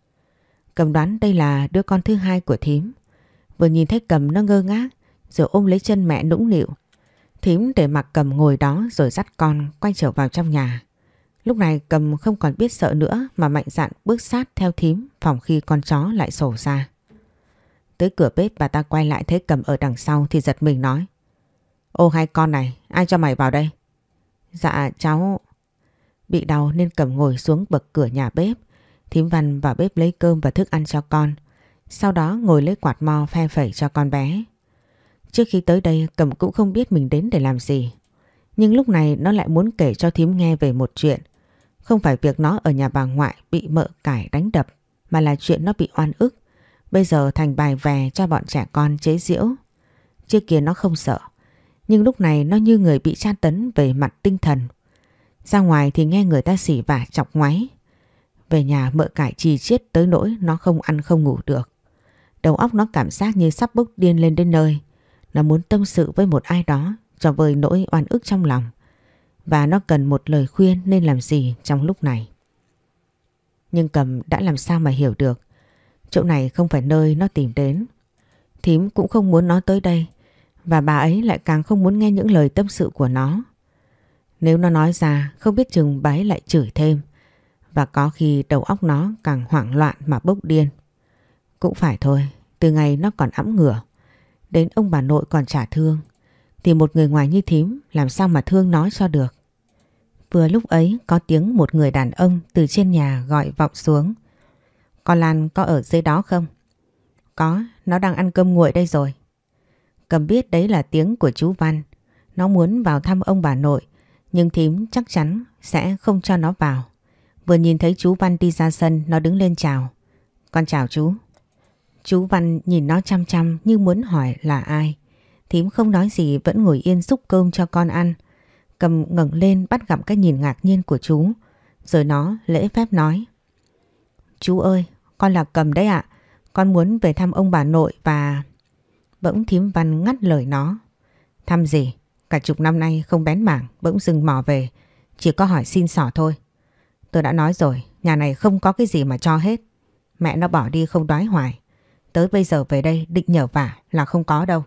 Cầm đoán đây là đứa con thứ hai của thím. Vừa nhìn thấy Cầm nó ngơ ngác rồi ôm lấy chân mẹ nũng nịu. Thím để mặc Cầm ngồi đó rồi dắt con quay trở vào trong nhà. Lúc này Cầm không còn biết sợ nữa mà mạnh dạn bước sát theo thím phòng khi con chó lại sổ ra. Tới cửa bếp bà ta quay lại thấy Cầm ở đằng sau thì giật mình nói. Ô hai con này, ai cho mày vào đây? Dạ cháu... Bị đau nên Cầm ngồi xuống bậc cửa nhà bếp. Thím Văn vào bếp lấy cơm và thức ăn cho con. Sau đó ngồi lấy quạt mo phe phẩy cho con bé. Trước khi tới đây Cầm cũng không biết mình đến để làm gì. Nhưng lúc này nó lại muốn kể cho thím nghe về một chuyện. Không phải việc nó ở nhà bà ngoại bị mợ cải đánh đập, mà là chuyện nó bị oan ức. Bây giờ thành bài vè cho bọn trẻ con chế giễu. Trước kia nó không sợ, nhưng lúc này nó như người bị tra tấn về mặt tinh thần. Ra ngoài thì nghe người ta xỉ vả chọc ngoáy. Về nhà mợ cải chì chiết tới nỗi nó không ăn không ngủ được. Đầu óc nó cảm giác như sắp bốc điên lên đến nơi. Nó muốn tâm sự với một ai đó cho vơi nỗi oan ức trong lòng. Và nó cần một lời khuyên nên làm gì trong lúc này. Nhưng Cầm đã làm sao mà hiểu được. Chỗ này không phải nơi nó tìm đến. Thím cũng không muốn nó tới đây. Và bà ấy lại càng không muốn nghe những lời tâm sự của nó. Nếu nó nói ra không biết chừng bà ấy lại chửi thêm. Và có khi đầu óc nó càng hoảng loạn mà bốc điên. Cũng phải thôi, từ ngày nó còn ẵm ngửa, đến ông bà nội còn chả thương, thì một người ngoài như thím làm sao mà thương nó cho được. Vừa lúc ấy có tiếng một người đàn ông từ trên nhà gọi vọng xuống. Con Lan có ở dưới đó không? Có, nó đang ăn cơm nguội đây rồi. Cầm biết đấy là tiếng của chú Văn. Nó muốn vào thăm ông bà nội, nhưng thím chắc chắn sẽ không cho nó vào. Vừa nhìn thấy chú Văn đi ra sân, nó đứng lên chào. Con chào chú. Chú Văn nhìn nó chăm chăm như muốn hỏi là ai. Thím không nói gì vẫn ngồi yên xúc cơm cho con ăn. Cầm ngẩng lên bắt gặp cái nhìn ngạc nhiên của chú. Rồi nó lễ phép nói. Chú ơi, con là Cầm đấy ạ. Con muốn về thăm ông bà nội và... Bỗng thím Văn ngắt lời nó. Thăm gì? Cả chục năm nay không bén mảng, bỗng dưng mò về. Chỉ có hỏi xin xỏ thôi. Tôi đã nói rồi, nhà này không có cái gì mà cho hết. Mẹ nó bỏ đi không đói hoài. Tới bây giờ về đây định nhờ vả là không có đâu.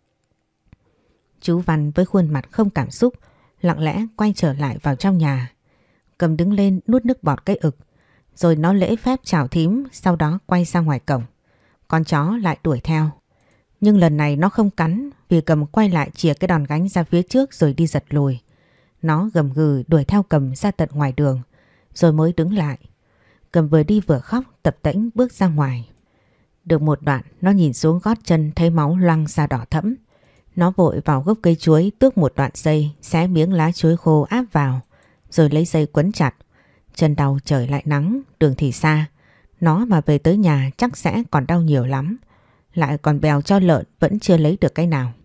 Chú Văn với khuôn mặt không cảm xúc lặng lẽ quay trở lại vào trong nhà. Cầm đứng lên nuốt nước bọt cái ực. Rồi nó lễ phép chào thím, sau đó quay ra ngoài cổng. Con chó lại đuổi theo. Nhưng lần này nó không cắn vì Cầm quay lại chìa cái đòn gánh ra phía trước rồi đi giật lùi. Nó gầm gừ đuổi theo Cầm ra tận ngoài đường rồi mới đứng lại. Cầm vừa đi vừa khóc tập tễnh bước ra ngoài. Được một đoạn nó nhìn xuống gót chân thấy máu loang ra đỏ thẫm. Nó vội vào gốc cây chuối tước một đoạn dây, xé miếng lá chuối khô áp vào rồi lấy dây quấn chặt. Chân đau trời lại nắng, đường thì xa. Nó mà về tới nhà chắc sẽ còn đau nhiều lắm. Lại còn bèo cho lợn vẫn chưa lấy được cái nào.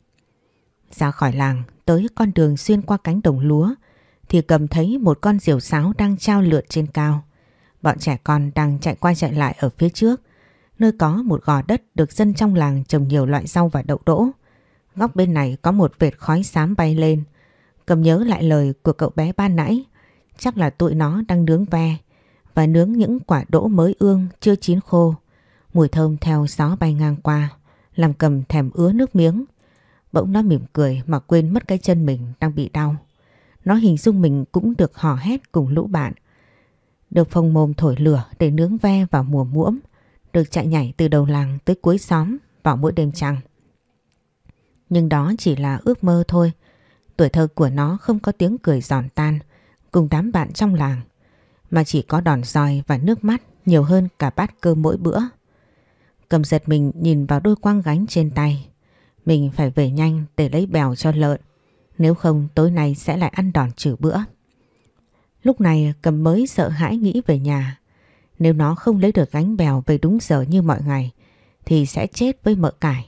Ra khỏi làng tới con đường xuyên qua cánh đồng lúa thì Cầm thấy một con diều sáo đang trao lượn trên cao. Bọn trẻ con đang chạy qua chạy lại ở phía trước, nơi có một gò đất được dân trong làng trồng nhiều loại rau và đậu đỗ. Góc bên này có một vệt khói xám bay lên. Cầm nhớ lại lời của cậu bé ban nãy. Chắc là tụi nó đang nướng ve và nướng những quả đỗ mới ương chưa chín khô. Mùi thơm theo gió bay ngang qua làm Cầm thèm ứa nước miếng. Bỗng nó mỉm cười mà quên mất cái chân mình đang bị đau. Nó hình dung mình cũng được hò hét cùng lũ bạn, được phồng mồm thổi lửa để nướng ve vào mùa muỗng, được chạy nhảy từ đầu làng tới cuối xóm vào mỗi đêm trăng. Nhưng đó chỉ là ước mơ thôi. Tuổi thơ của nó không có tiếng cười giòn tan cùng đám bạn trong làng, mà chỉ có đòn roi và nước mắt nhiều hơn cả bát cơm mỗi bữa. Cầm giật mình nhìn vào đôi quang gánh trên tay. Mình phải về nhanh để lấy bèo cho lợn, nếu không tối nay sẽ lại ăn đòn trừ bữa. Lúc này Cầm mới sợ hãi nghĩ về nhà. Nếu nó không lấy được gánh bèo về đúng giờ như mọi ngày thì sẽ chết với mợ cải.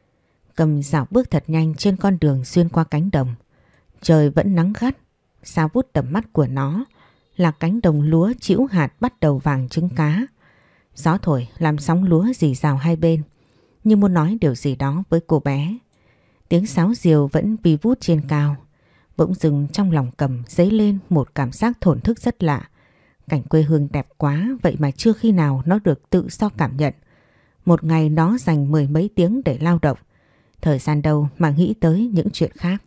Cầm dạo bước thật nhanh trên con đường xuyên qua cánh đồng. Trời vẫn nắng gắt. Xa vút tầm mắt của nó là cánh đồng lúa trĩu hạt bắt đầu vàng trứng cá. Gió thổi làm sóng lúa rì rào hai bên, như muốn nói điều gì đó với cô bé. Tiếng sáo diều vẫn vi vút trên cao. Bỗng dưng trong lòng Cầm dấy lên một cảm giác thổn thức rất lạ. Cảnh quê hương đẹp quá, vậy mà chưa khi nào nó được tự do cảm nhận. Một ngày nó dành mười mấy tiếng để lao động, thời gian đâu mà nghĩ tới những chuyện khác.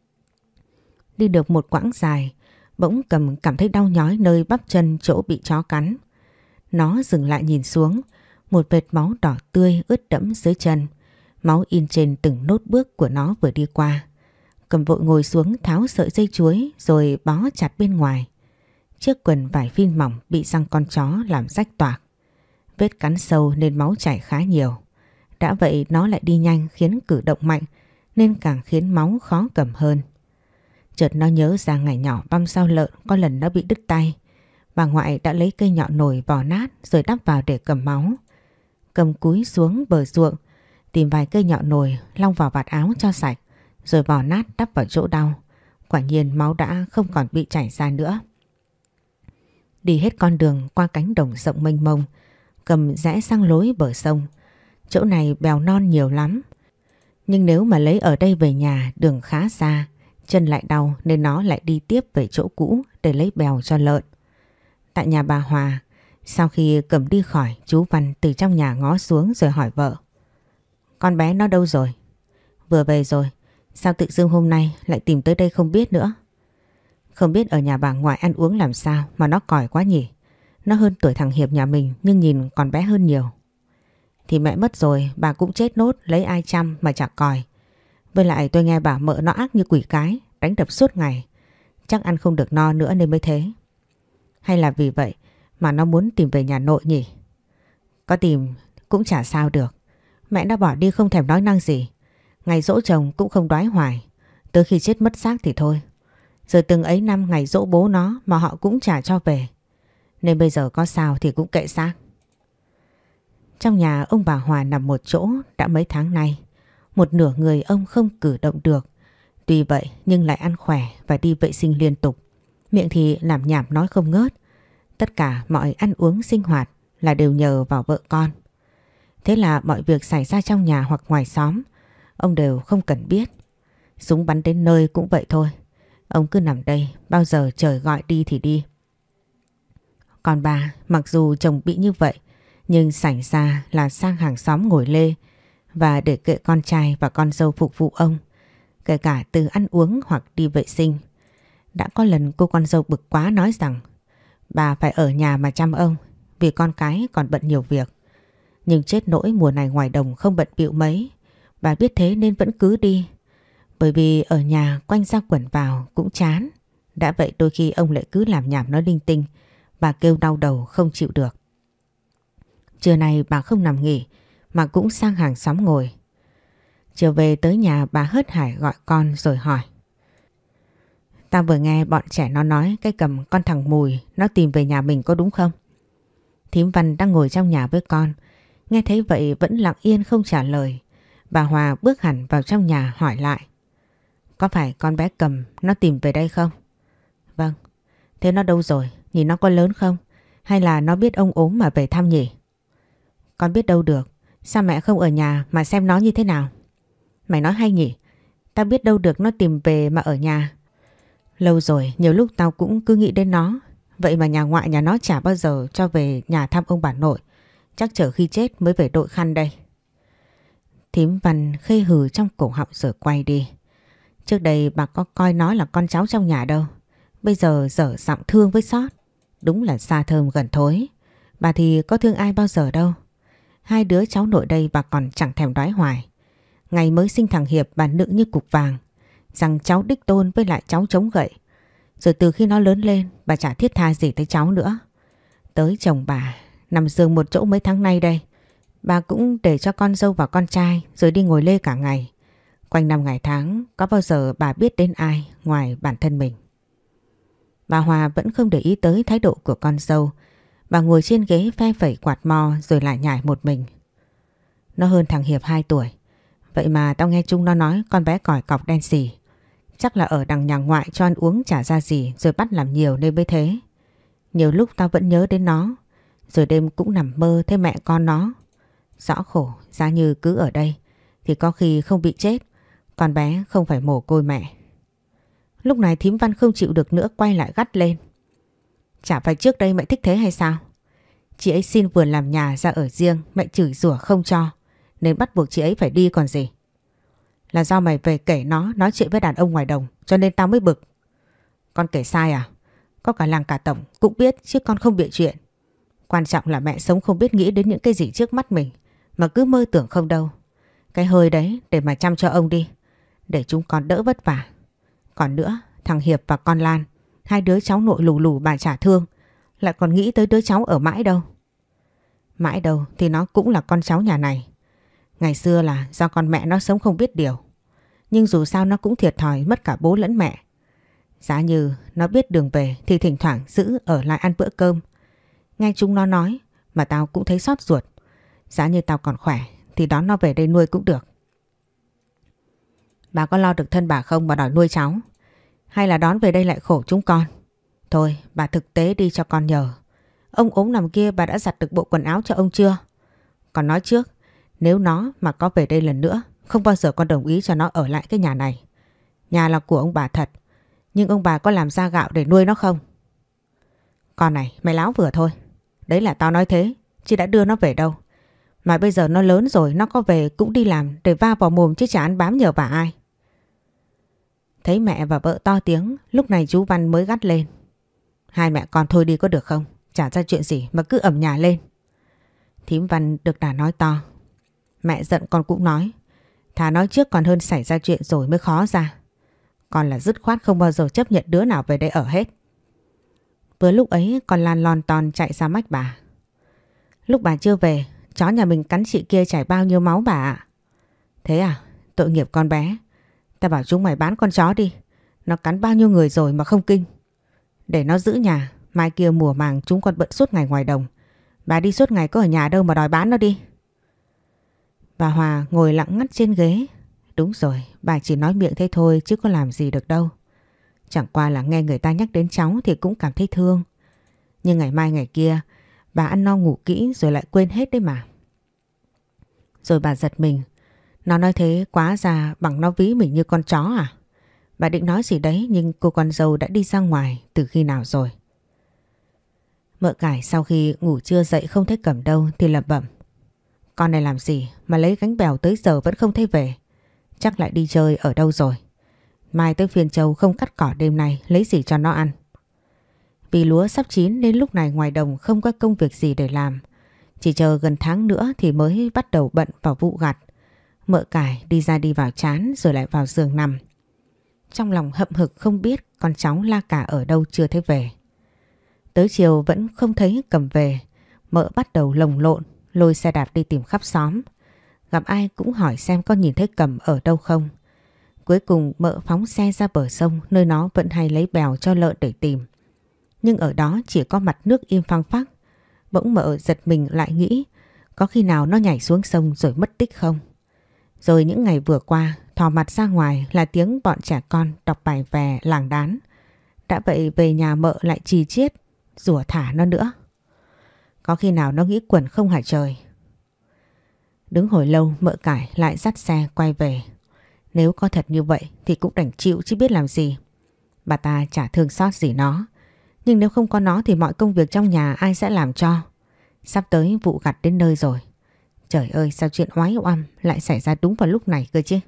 Đi được một quãng dài, bỗng Cầm cảm thấy đau nhói nơi bắp chân chỗ bị chó cắn. Nó dừng lại nhìn xuống, một vệt máu đỏ tươi ướt đẫm dưới chân. Máu in trên từng nốt bước của nó vừa đi qua. Cầm vội ngồi xuống tháo sợi dây chuối rồi bó chặt bên ngoài. Chiếc quần vải phin mỏng bị răng con chó làm rách toạc. Vết cắn sâu nên máu chảy khá nhiều. Đã vậy nó lại đi nhanh khiến cử động mạnh nên càng khiến máu khó cầm hơn. Chợt nó nhớ ra ngày nhỏ băm sau lợn có lần nó bị đứt tay. Bà ngoại đã lấy cây nhọ nồi vò nát rồi đắp vào để cầm máu. Cầm cúi xuống bờ ruộng, tìm vài cây nhọ nồi long vào vạt áo cho sạch, rồi vò nát đắp vào chỗ đau. Quả nhiên máu đã không còn bị chảy ra nữa. Đi hết con đường qua cánh đồng rộng mênh mông, Cầm rẽ sang lối bờ sông. Chỗ này bèo non nhiều lắm, nhưng nếu mà lấy ở đây về nhà đường khá xa, chân lại đau nên nó lại đi tiếp về chỗ cũ để lấy bèo cho lợn. Tại nhà bà Hòa, sau khi Cầm đi khỏi, chú Văn từ trong nhà ngó xuống rồi hỏi vợ: "Con bé nó đâu rồi?" "Vừa về rồi. Sao tự dưng hôm nay lại tìm tới đây không biết nữa?" "Không biết ở nhà bà ngoại ăn uống làm sao mà nó còi quá nhỉ? Nó hơn tuổi thằng Hiệp nhà mình nhưng nhìn còn bé hơn nhiều." "Thì mẹ mất rồi bà cũng chết nốt, lấy ai chăm mà chả còi. Với lại tôi nghe bà mợ nó ác như quỷ cái, đánh đập suốt ngày. Chắc ăn không được no nữa nên mới thế. Hay là vì vậy mà nó muốn tìm về nhà nội nhỉ?" "Có tìm cũng chả sao được. Mẹ đã bỏ đi không thèm nói năng gì. Ngày giỗ chồng cũng không đoái hoài. Tới khi chết mất xác thì thôi. Rồi từng ấy năm ngày giỗ bố nó mà họ cũng chả cho về. Nên bây giờ có sao thì cũng kệ xác." Trong nhà ông bà Hòa nằm một chỗ đã mấy tháng nay. Một nửa người ông không cử động được. Tuy vậy nhưng lại ăn khỏe và đi vệ sinh liên tục. Miệng thì làm nhảm nói không ngớt. Tất cả mọi ăn uống sinh hoạt là đều nhờ vào vợ con. Thế là mọi việc xảy ra trong nhà hoặc ngoài xóm, ông đều không cần biết. Súng bắn đến nơi cũng vậy thôi. Ông cứ nằm đây, bao giờ trời gọi đi thì đi. Còn bà, mặc dù chồng bị như vậy, nhưng sảnh ra là sang hàng xóm ngồi lê và để kệ con trai và con dâu phục vụ ông, kể cả từ ăn uống hoặc đi vệ sinh. Đã có lần cô con dâu bực quá nói rằng bà phải ở nhà mà chăm ông vì con cái còn bận nhiều việc. Nhưng chết nỗi mùa này ngoài đồng không bận bịu mấy. Bà biết thế nên vẫn cứ đi. Bởi vì ở nhà quanh ra quẩn vào cũng chán. Đã vậy đôi khi ông lại cứ làm nhảm nói linh tinh. Bà kêu đau đầu không chịu được. Trưa nay bà không nằm nghỉ mà cũng sang hàng xóm ngồi. Chiều về tới nhà bà hớt hải gọi con rồi hỏi: "Tao vừa nghe bọn trẻ nó nói cái Cầm con thằng Mùi nó tìm về nhà mình có đúng không?" Thím Văn đang ngồi trong nhà với con, nghe thấy vậy vẫn lặng yên không trả lời. Bà Hòa bước hẳn vào trong nhà hỏi lại: "Có phải con bé Cầm nó tìm về đây không?" "Vâng." "Thế nó đâu rồi? Nhìn nó có lớn không? Hay là nó biết ông ốm mà về thăm nhỉ?" "Con biết đâu được. Sao mẹ không ở nhà mà xem nó như thế nào?" "Mày nói hay nhỉ. Tao biết đâu được nó tìm về mà ở nhà. Lâu rồi nhiều lúc tao cũng cứ nghĩ đến nó. Vậy mà nhà ngoại nhà nó chả bao giờ cho về nhà thăm ông bà nội. Chắc chờ khi chết mới về đội khăn đây." Thím Văn khê hừ trong cổ họng rồi quay đi. Trước đây bà có coi nó là con cháu trong nhà đâu. Bây giờ dở giọng thương với xót. Đúng là xa thơm gần thối. Bà thì có thương ai bao giờ đâu. Hai đứa cháu nội đây bà còn chẳng thèm đoái hoài. Ngày mới sinh thằng Hiệp bà nựng như cục vàng rằng cháu đích tôn với lại cháu chống gậy. Rồi từ khi nó lớn lên bà chả thiết tha gì tới cháu nữa. Tới chồng bà nằm giường một chỗ mấy tháng nay đây, bà cũng để cho con dâu và con trai rồi đi ngồi lê cả ngày. Quanh năm ngày tháng có bao giờ bà biết đến ai ngoài bản thân mình. Bà Hòa vẫn không để ý tới thái độ của con dâu. Bà ngồi trên ghế phe phẩy quạt mo rồi lại nhải một mình: "Nó hơn thằng Hiệp hai tuổi. Vậy mà tao nghe chúng nó nói con bé còi cọc đen xì. Chắc là ở đằng nhà ngoại cho ăn uống chả ra gì rồi bắt làm nhiều nên mới thế. Nhiều lúc tao vẫn nhớ đến nó. Rồi đêm cũng nằm mơ thấy mẹ con nó. Rõ khổ, giá như cứ ở đây thì có khi không bị chết, con bé không phải mồ côi mẹ. Lúc này thím Văn không chịu được nữa, quay lại gắt lên. Chả phải trước đây mẹ thích thế hay sao? Chị ấy xin vườn làm nhà ra ở riêng, mẹ chửi rủa không cho, nên bắt buộc chị ấy phải đi còn gì. Là do mày về kể nó nói chuyện với đàn ông ngoài đồng, cho nên tao mới bực. Con kể sai à? Có cả làng cả tổng cũng biết chứ con không bịa chuyện. Quan trọng là mẹ sống không biết nghĩ đến những cái gì trước mắt mình, mà cứ mơ tưởng không đâu. Cái hơi đấy để mà chăm cho ông đi, để chúng con đỡ vất vả. Còn nữa, thằng Hiệp và con Lan, hai đứa cháu nội lù lù bà chả thương, lại còn nghĩ tới đứa cháu ở mãi đâu. Mãi đâu thì nó cũng là con cháu nhà này. Ngày xưa là do con mẹ nó sống không biết điều, nhưng dù sao nó cũng thiệt thòi mất cả bố lẫn mẹ. Giá như nó biết đường về thì thỉnh thoảng giữ ở lại ăn bữa cơm. Nghe chúng nó nói mà tao cũng thấy xót ruột. Giá như tao còn khỏe thì đón nó về đây nuôi cũng được. Bà có lo được thân bà không mà đòi nuôi cháu? Hay là đón về đây lại khổ chúng con? Thôi bà thực tế đi cho con nhờ. Ông ốm nằm kia bà đã giặt được bộ quần áo cho ông chưa? Còn nói trước, nếu nó mà có về đây lần nữa, không bao giờ con đồng ý cho nó ở lại cái nhà này. Nhà là của ông bà thật, nhưng ông bà có làm ra gạo để nuôi nó không? Con này mày láo vừa thôi. Đấy là tao nói thế, chứ đã đưa nó về đâu. Mà bây giờ nó lớn rồi, nó có về cũng đi làm để va vào mồm chứ chả ăn bám nhờ vả ai. Thấy mẹ và vợ to tiếng, lúc này chú Văn mới gắt lên. Hai mẹ con thôi đi có được không? Chả ra chuyện gì mà cứ ầm nhà lên. Thím Văn được đà nói to. Mẹ giận con cũng nói. Thà nói trước còn hơn xảy ra chuyện rồi mới khó ra. Con là dứt khoát không bao giờ chấp nhận đứa nào về đây ở hết. Vừa lúc ấy con Lan lon ton chạy ra mách bà. Lúc bà chưa về, chó nhà mình cắn chị kia chảy bao nhiêu máu bà ạ. Thế à? Tội nghiệp con bé. Ta bảo chúng mày bán con chó đi. Nó cắn bao nhiêu người rồi mà không kinh. Để nó giữ nhà, mai kia mùa màng chúng con bận suốt ngày ngoài đồng. Bà đi suốt ngày có ở nhà đâu mà đòi bán nó đi. Bà Hòa ngồi lặng ngắt trên ghế. Đúng rồi, bà chỉ nói miệng thế thôi chứ có làm gì được đâu. Chẳng qua là nghe người ta nhắc đến cháu thì cũng cảm thấy thương. Nhưng ngày mai ngày kia, bà ăn no ngủ kỹ rồi lại quên hết đấy mà. Rồi bà giật mình. Nó nói thế quá ra bằng nó ví mình như con chó à? Bà định nói gì đấy nhưng cô con dâu đã đi ra ngoài từ khi nào rồi. Mợ Cải sau khi ngủ trưa dậy không thấy Cẩm đâu thì lẩm bẩm. Con này làm gì mà lấy gánh bèo tới giờ vẫn không thấy về. Chắc lại đi chơi ở đâu rồi. Mai tới phiên Châu không cắt cỏ đêm nay lấy gì cho nó ăn. Vì lúa sắp chín nên lúc này ngoài đồng không có công việc gì để làm. Chỉ chờ gần tháng nữa thì mới bắt đầu bận vào vụ gặt. Mợ Cải đi ra đi vào chán rồi lại vào giường nằm. Trong lòng hậm hực không biết con cháu La Cả ở đâu chưa thấy về. Tới chiều vẫn không thấy Cầm về. Mợ bắt đầu lồng lộn, lôi xe đạp đi tìm khắp xóm. Gặp ai cũng hỏi xem có nhìn thấy Cầm ở đâu không. Cuối cùng mợ phóng xe ra bờ sông nơi nó vẫn hay lấy bèo cho lợn để tìm. Nhưng ở đó chỉ có mặt nước im phăng phắc. Bỗng mợ giật mình lại nghĩ có khi nào nó nhảy xuống sông rồi mất tích không. Rồi những ngày vừa qua thò mặt ra ngoài là tiếng bọn trẻ con đọc bài về làng đán. Đã vậy về nhà mợ lại chì chiết rủa thả nó nữa. Có khi nào nó nghĩ quẩn không hả trời. Đứng hồi lâu mợ Cải lại dắt xe quay về. Nếu có thật như vậy thì cũng đành chịu chứ biết làm gì. Bà ta chả thương xót gì nó. Nhưng nếu không có nó thì mọi công việc trong nhà ai sẽ làm cho. Sắp tới vụ gặt đến nơi rồi. Trời ơi sao chuyện oái oăm lại xảy ra đúng vào lúc này cơ chứ.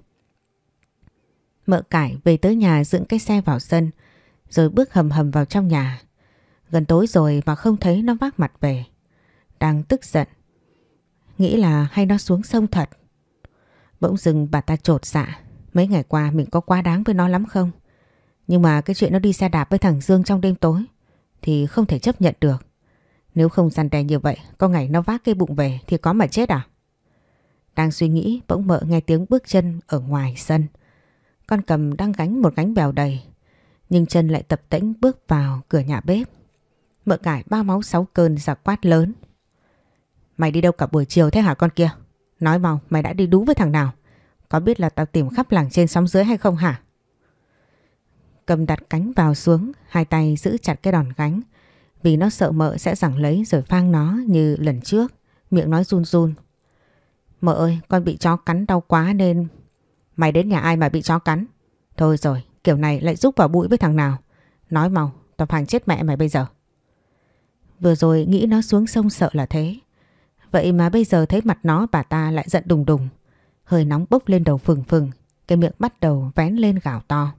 Mợ Cải về tới nhà dựng cái xe vào sân rồi bước hầm hầm vào trong nhà. Gần tối rồi mà không thấy nó vác mặt về. Đang tức giận. Nghĩ là hay nó xuống sông thật. Bỗng dưng bà ta chột dạ. Mấy ngày qua mình có quá đáng với nó lắm không? Nhưng mà cái chuyện nó đi xe đạp với thằng Dương trong đêm tối thì không thể chấp nhận được. Nếu không răn đe như vậy, có ngày nó vác cái bụng về thì có mà chết à? Đang suy nghĩ bỗng mợ nghe tiếng bước chân ở ngoài sân. Con Cầm đang gánh một gánh bèo đầy. Nhưng chân lại tập tễnh bước vào cửa nhà bếp. Mợ Cải ba máu sáu cơn ra quát lớn. Mày đi đâu cả buổi chiều thế hả con kia? Nói mau mày đã đi đú với thằng nào? Có biết là tao tìm khắp làng trên xóm dưới hay không hả? Cầm đặt cánh vào xuống, hai tay giữ chặt cái đòn gánh. Vì nó sợ mợ sẽ giằng lấy rồi phang nó như lần trước. Miệng nói run run. Mợ ơi, con bị chó cắn đau quá nên... Mày đến nhà ai mà bị chó cắn? Thôi rồi, kiểu này lại rúc vào bụi với thằng nào? Nói mau, tao phang chết mẹ mày bây giờ. Vừa rồi nghĩ nó xuống sông sợ là thế. Vậy mà bây giờ thấy mặt nó bà ta lại giận đùng đùng. Hơi nóng bốc lên đầu phừng phừng. Cái miệng bắt đầu vén lên gào to.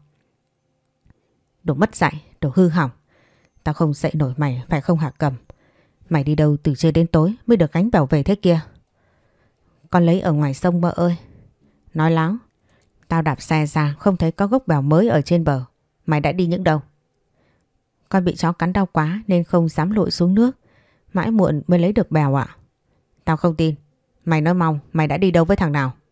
Đồ mất dạy, đồ hư hỏng. Tao không dạy nổi mày phải không hả Cầm? Mày đi đâu từ trưa đến tối mới được gánh bèo về thế kia? Con lấy ở ngoài sông mợ ơi. Nói láo. Tao đạp xe ra không thấy có gốc bèo mới ở trên bờ. Mày đã đi những đâu? Con bị chó cắn đau quá nên không dám lội xuống nước. Mãi muộn mới lấy được bèo ạ. Tao không tin. Mày nói mau, mày đã đi đâu với thằng nào?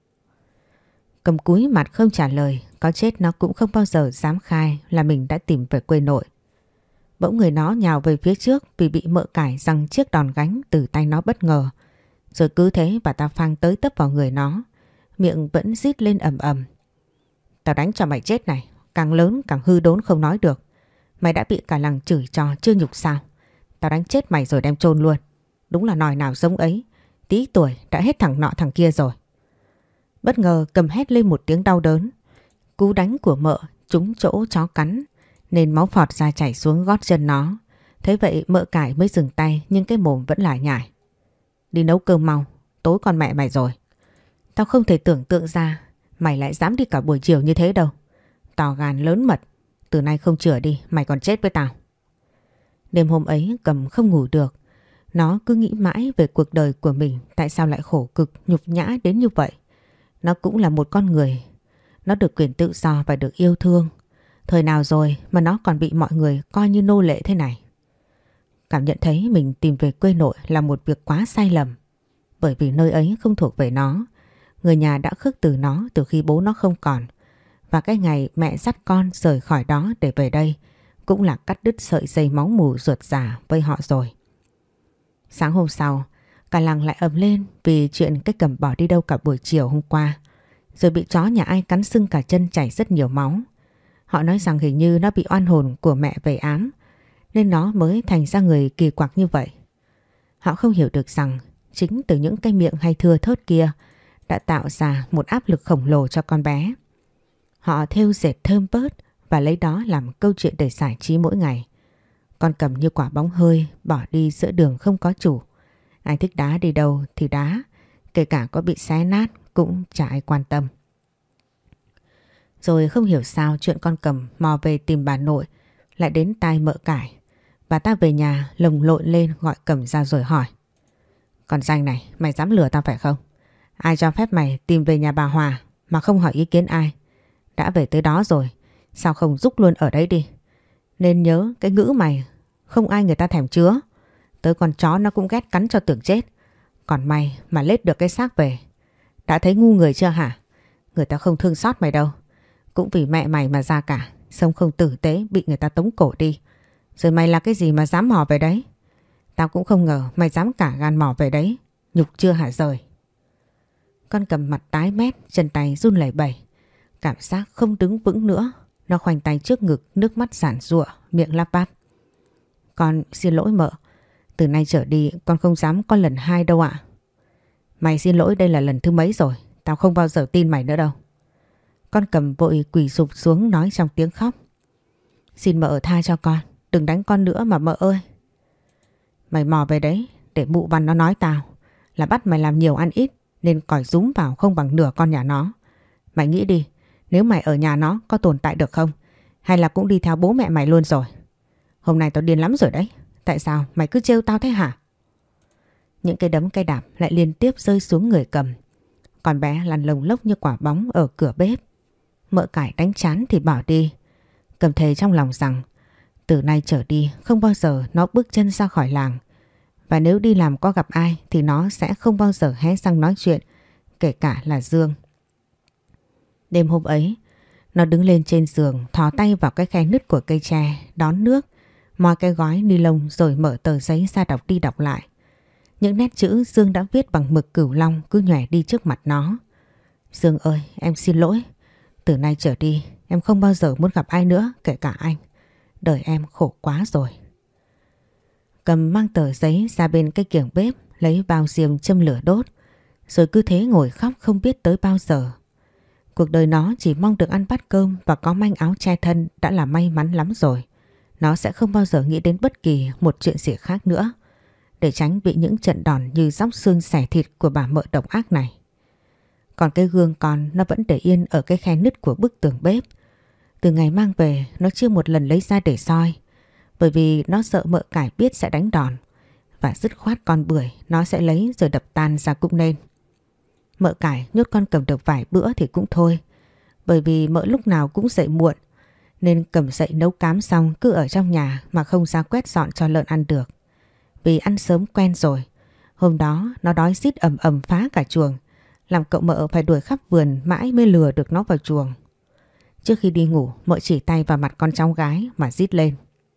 Cầm cúi mặt không trả lời. Có chết nó cũng không bao giờ dám khai là mình đã tìm về quê nội. Bỗng người nó nhào về phía trước vì bị mợ cải giằng chiếc đòn gánh từ tay nó bất ngờ. Rồi cứ thế bà ta phang tới tấp vào người nó. Miệng vẫn rít lên ầm ầm. Tao đánh cho mày chết này. Càng lớn càng hư đốn không nói được. Mày đã bị cả làng chửi trò chưa nhục sao? Tao đánh chết mày rồi đem chôn luôn. Đúng là nòi nào giống ấy. Tí tuổi đã hết thằng nọ thằng kia rồi. Bất ngờ Cầm hét lên một tiếng đau đớn. Cú đánh của mợ trúng chỗ chó cắn nên máu phọt ra chảy xuống gót chân nó. Thế vậy mợ cải mới dừng tay nhưng cái mồm vẫn lải nhải. Đi nấu cơm mau, tối con mẹ mày rồi. Tao không thể tưởng tượng ra mày lại dám đi cả buổi chiều như thế đâu. To gan lớn mật. Từ nay không chữa đi mày còn chết với tao. Đêm hôm ấy Cầm không ngủ được. Nó cứ nghĩ mãi về cuộc đời của mình. Tại sao lại khổ cực nhục nhã đến như vậy. Nó cũng là một con người. Nó được quyền tự do và được yêu thương. Thời nào rồi mà nó còn bị mọi người coi như nô lệ thế này. Cảm nhận thấy mình tìm về quê nội là một việc quá sai lầm. Bởi vì nơi ấy không thuộc về nó. Người nhà đã khước từ nó từ khi bố nó không còn. Và cái ngày mẹ dắt con rời khỏi đó để về đây cũng là cắt đứt sợi dây máu mủ ruột già với họ rồi. Sáng hôm sau, cả làng lại ầm lên vì chuyện cái Cầm bỏ đi đâu cả buổi chiều hôm qua. Rồi bị chó nhà ai cắn sưng cả chân chảy rất nhiều máu. Họ nói rằng hình như nó bị oan hồn của mẹ về ám nên nó mới thành ra người kỳ quặc như vậy. Họ không hiểu được rằng chính từ những cái miệng hay thưa thớt kia đã tạo ra một áp lực khổng lồ cho con bé. Họ thêu dệt thơm bớt và lấy đó làm câu chuyện để giải trí mỗi ngày. Con Cầm như quả bóng hơi bỏ đi giữa đường không có chủ. Ai thích đá đi đâu thì đá, kể cả có bị xé nát cũng chả ai quan tâm. Rồi không hiểu sao chuyện con Cầm mò về tìm bà nội lại đến tai mợ cải. Bà ta về nhà lồng lộn lên gọi Cầm ra rồi hỏi. Con danh này, mày dám lừa tao phải không? Ai cho phép mày tìm về nhà bà Hòa mà không hỏi ý kiến ai? Đã về tới đó rồi, sao không rúc luôn ở đấy đi? Nên nhớ cái ngữ mày, không ai người ta thèm chứa. Tới con chó nó cũng ghét cắn cho tưởng chết. Còn mày mà lết được cái xác về. Đã thấy ngu người chưa hả? Người ta không thương xót mày đâu. Cũng vì mẹ mày mà ra cả. Sống không tử tế bị người ta tống cổ đi. Rồi mày là cái gì mà dám mò về đấy? Tao cũng không ngờ mày dám cả gan mò về đấy. Nhục chưa hả rời? Con Cầm mặt tái mét, chân tay run lẩy bẩy. Cảm giác không đứng vững nữa. Nó khoanh tay trước ngực, nước mắt giản giụa, miệng lắp bắp. Con xin lỗi mợ. Từ nay trở đi con không dám có lần hai đâu ạ. Mày xin lỗi đây là lần thứ mấy rồi. Tao không bao giờ tin mày nữa đâu. Con Cầm vội quỳ sụp xuống nói trong tiếng khóc. Xin mợ tha cho con. Đừng đánh con nữa mà mợ ơi. Mày mò về đấy để mụ Văn nó nói tao là bắt mày làm nhiều ăn ít nên còi rúm vào không bằng nửa con nhà nó. Mày nghĩ đi, nếu mày ở nhà nó có tồn tại được không? Hay là cũng đi theo bố mẹ mày luôn rồi? Hôm nay tao điên lắm rồi đấy. Tại sao mày cứ trêu tao thế hả? Những cái đấm cây đạp lại liên tiếp rơi xuống người Cầm. Con bé lăn lồng lốc như quả bóng ở cửa bếp. Mợ cải đánh chán thì bỏ đi. Cầm thề trong lòng rằng từ nay trở đi không bao giờ nó bước chân ra khỏi làng. Và nếu đi làm có gặp ai thì nó sẽ không bao giờ hé răng nói chuyện, kể cả là Dương. Đêm hôm ấy, nó đứng lên trên giường, thò tay vào cái khe nứt của cây tre, đón nước, moi cái gói ni lông rồi mở tờ giấy ra đọc đi đọc lại. Những nét chữ Dương đã viết bằng mực cửu long cứ nhòe đi trước mặt nó. Dương ơi, em xin lỗi. Từ nay trở đi, em không bao giờ muốn gặp ai nữa, kể cả anh. Đời em khổ quá rồi. Cầm mang tờ giấy ra bên cái kiềng bếp, lấy bao diêm châm lửa đốt, rồi cứ thế ngồi khóc không biết tới bao giờ. Cuộc đời nó chỉ mong được ăn bát cơm và có manh áo che thân đã là may mắn lắm rồi. Nó sẽ không bao giờ nghĩ đến bất kỳ một chuyện gì khác nữa, để tránh bị những trận đòn như róc xương xẻ thịt của bà mợ độc ác này. Còn cái gương con nó vẫn để yên ở cái khe nứt của bức tường bếp. Từ ngày mang về nó chưa một lần lấy ra để soi, bởi vì nó sợ mợ cải biết sẽ đánh đòn, và dứt khoát con bưởi nó sẽ lấy rồi đập tan ra cũng nên. Mợ cải nhốt con Cầm được vài bữa thì cũng thôi, bởi vì mợ lúc nào cũng dậy muộn, nên Cầm dậy nấu cám xong cứ ở trong nhà mà không ra quét dọn cho lợn ăn được. Vì ăn sớm quen rồi, hôm đó nó đói rít ầm ầm phá cả chuồng, làm cậu mợ phải đuổi khắp vườn mãi mới lừa được nó vào chuồng. Trước khi đi ngủ, mợ chỉ tay vào mặt con cháu gái mà rít lên: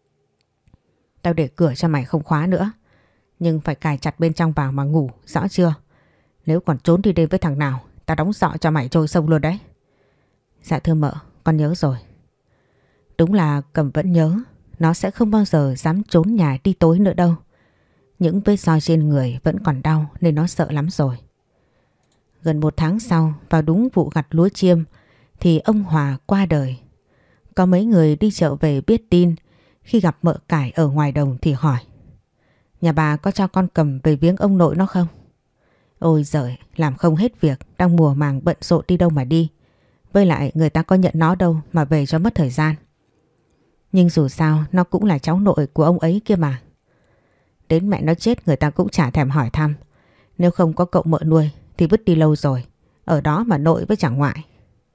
"Tao để cửa cho mày không khóa nữa, nhưng phải cài chặt bên trong vào mà ngủ, rõ chưa? Nếu còn trốn đi đêm với thằng nào, tao đóng sọ cho mày trôi sông luôn đấy." "Dạ thưa mợ, con nhớ rồi." Đúng là Cầm vẫn nhớ, nó sẽ không bao giờ dám trốn nhà đi tối nữa đâu. Những vết roi trên người vẫn còn đau nên nó sợ lắm rồi. Gần một tháng sau, vào đúng vụ gặt lúa chiêm, thì ông Hòa qua đời. Có mấy người đi chợ về biết tin, khi gặp mợ cải ở ngoài đồng thì hỏi: "Nhà bà có cho con Cầm về viếng ông nội nó không?" "Ôi giời, làm không hết việc, đang mùa màng bận rộn đi đâu mà đi. Với lại người ta có nhận nó đâu mà về cho mất thời gian." "Nhưng dù sao nó cũng là cháu nội của ông ấy kia mà." "Đến mẹ nó chết người ta cũng chả thèm hỏi thăm. Nếu không có cậu mợ nuôi thì vứt đi lâu rồi, ở đó mà nội với chẳng ngoại."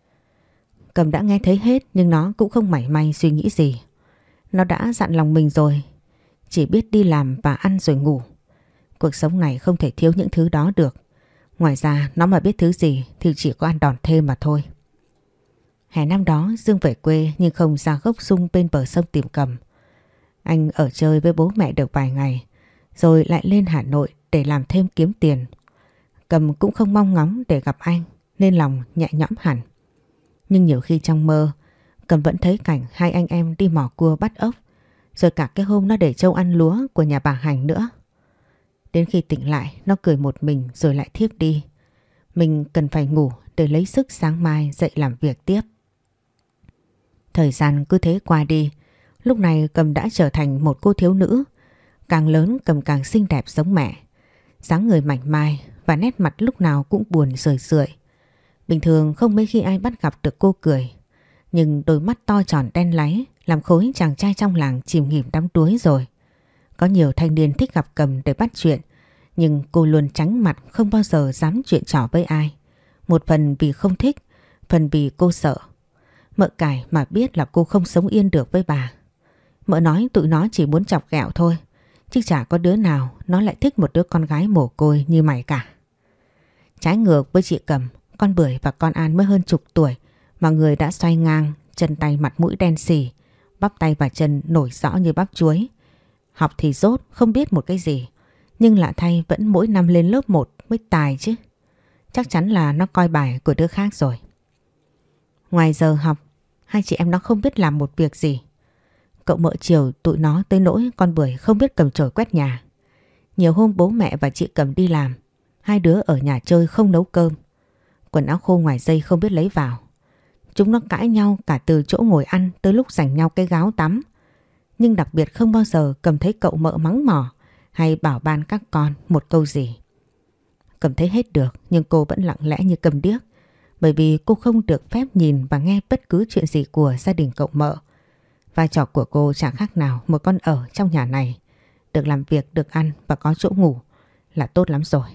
Cầm đã nghe thấy hết nhưng nó cũng không mảy may suy nghĩ gì. Nó đã dặn lòng mình rồi, chỉ biết đi làm và ăn rồi ngủ. Cuộc sống này không thể thiếu những thứ đó được. Ngoài ra nó mà biết thứ gì thì chỉ có ăn đòn thêm mà thôi. Hè năm đó Dương về quê nhưng không ra gốc sung bên bờ sông tìm Cầm. Anh ở chơi với bố mẹ được vài ngày, rồi lại lên Hà Nội để làm thêm kiếm tiền. Cầm cũng không mong ngóng để gặp anh nên lòng nhẹ nhõm hẳn. Nhưng nhiều khi trong mơ, Cầm vẫn thấy cảnh hai anh em đi mò cua bắt ốc, rồi cả cái hôm nó để trâu ăn lúa của nhà bà Hành nữa. Đến khi tỉnh lại, nó cười một mình rồi lại thiếp đi. Mình cần phải ngủ để lấy sức sáng mai dậy làm việc tiếp. Thời gian cứ thế qua đi. Lúc này Cầm đã trở thành một cô thiếu nữ. Càng lớn Cầm càng xinh đẹp giống mẹ. Dáng người mảnh mai và nét mặt lúc nào cũng buồn rười rượi. Bình thường không mấy khi ai bắt gặp được cô cười. Nhưng đôi mắt to tròn đen láy làm khối chàng trai trong làng chìm nghỉm đắm đuối rồi. Có nhiều thanh niên thích gặp Cầm để bắt chuyện, nhưng cô luôn tránh mặt, không bao giờ dám chuyện trò với ai. Một phần vì không thích, phần vì cô sợ. Mợ cải mà biết là cô không sống yên được với bà. Mợ nói tụi nó chỉ muốn chọc ghẹo thôi, chứ chả có đứa nào nó lại thích một đứa con gái mồ côi như mày cả. Trái ngược với chị Cầm, con Bưởi và con An mới hơn chục tuổi mà người đã xoay ngang, chân tay mặt mũi đen xì, bắp tay và chân nổi rõ như bắp chuối. Học thì dốt, không biết một cái gì, nhưng lạ thay vẫn mỗi năm lên lớp một mới tài chứ. Chắc chắn là nó coi bài của đứa khác rồi. Ngoài giờ học, hai chị em nó không biết làm một việc gì. Cậu mợ chiều tụi nó tới nỗi con Bưởi không biết cầm chổi quét nhà. Nhiều hôm bố mẹ và chị Cầm đi làm, hai đứa ở nhà chơi không nấu cơm. Quần áo khô ngoài dây không biết lấy vào. Chúng nó cãi nhau cả từ chỗ ngồi ăn tới lúc giành nhau cái gáo tắm. Nhưng đặc biệt không bao giờ Cầm thấy cậu mợ mắng mỏ hay bảo ban các con một câu gì. Cầm thấy hết được nhưng cô vẫn lặng lẽ như câm điếc, bởi vì cô không được phép nhìn và nghe bất cứ chuyện gì của gia đình cậu mợ. Vai trò của cô chẳng khác nào một con ở trong nhà này. Được làm việc, được ăn và có chỗ ngủ là tốt lắm rồi.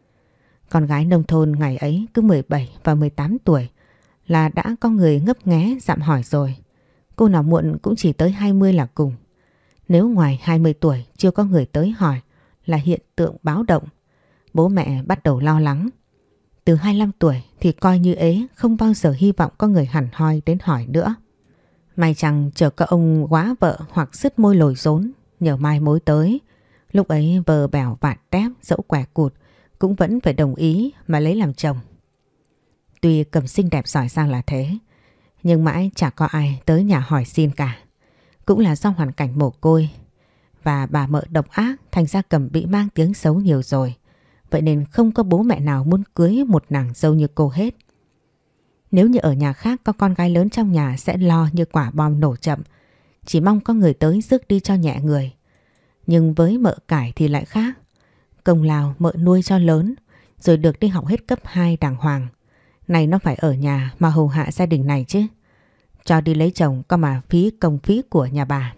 Con gái nông thôn ngày ấy cứ mười bảy và mười tám tuổi là đã có người ngấp nghé dặm hỏi rồi. Cô nào muộn cũng chỉ tới hai mươi là cùng. Nếu ngoài hai mươi tuổi chưa có người tới hỏi là hiện tượng báo động. Bố mẹ bắt đầu lo lắng. Từ hai mươi lăm tuổi thì coi như ế, không bao giờ hy vọng có người hẳn hoi đến hỏi nữa. May chẳng chờ có ông quá vợ hoặc sứt môi lồi rốn nhờ mai mối tới. Lúc ấy vờ bèo vạt tép dẫu quẻ cụt cũng vẫn phải đồng ý mà lấy làm chồng. Tuy Cầm xinh đẹp giỏi giang là thế, nhưng mãi chả có ai tới nhà hỏi xin cả. Cũng là do hoàn cảnh mồ côi. và bà mợ độc ác, thành ra Cầm bị mang tiếng xấu nhiều rồi. Vậy nên không có bố mẹ nào muốn cưới một nàng dâu như cô hết. Nếu như ở nhà khác có con gái lớn trong nhà sẽ lo như quả bom nổ chậm, chỉ mong có người tới rước đi cho nhẹ người. Nhưng với mợ cải thì lại khác. Công lao mợ nuôi cho lớn, rồi được đi học hết cấp hai đàng hoàng. Này nó phải ở nhà mà hầu hạ gia đình này chứ. Cho đi lấy chồng có mà phí công phí của nhà bà.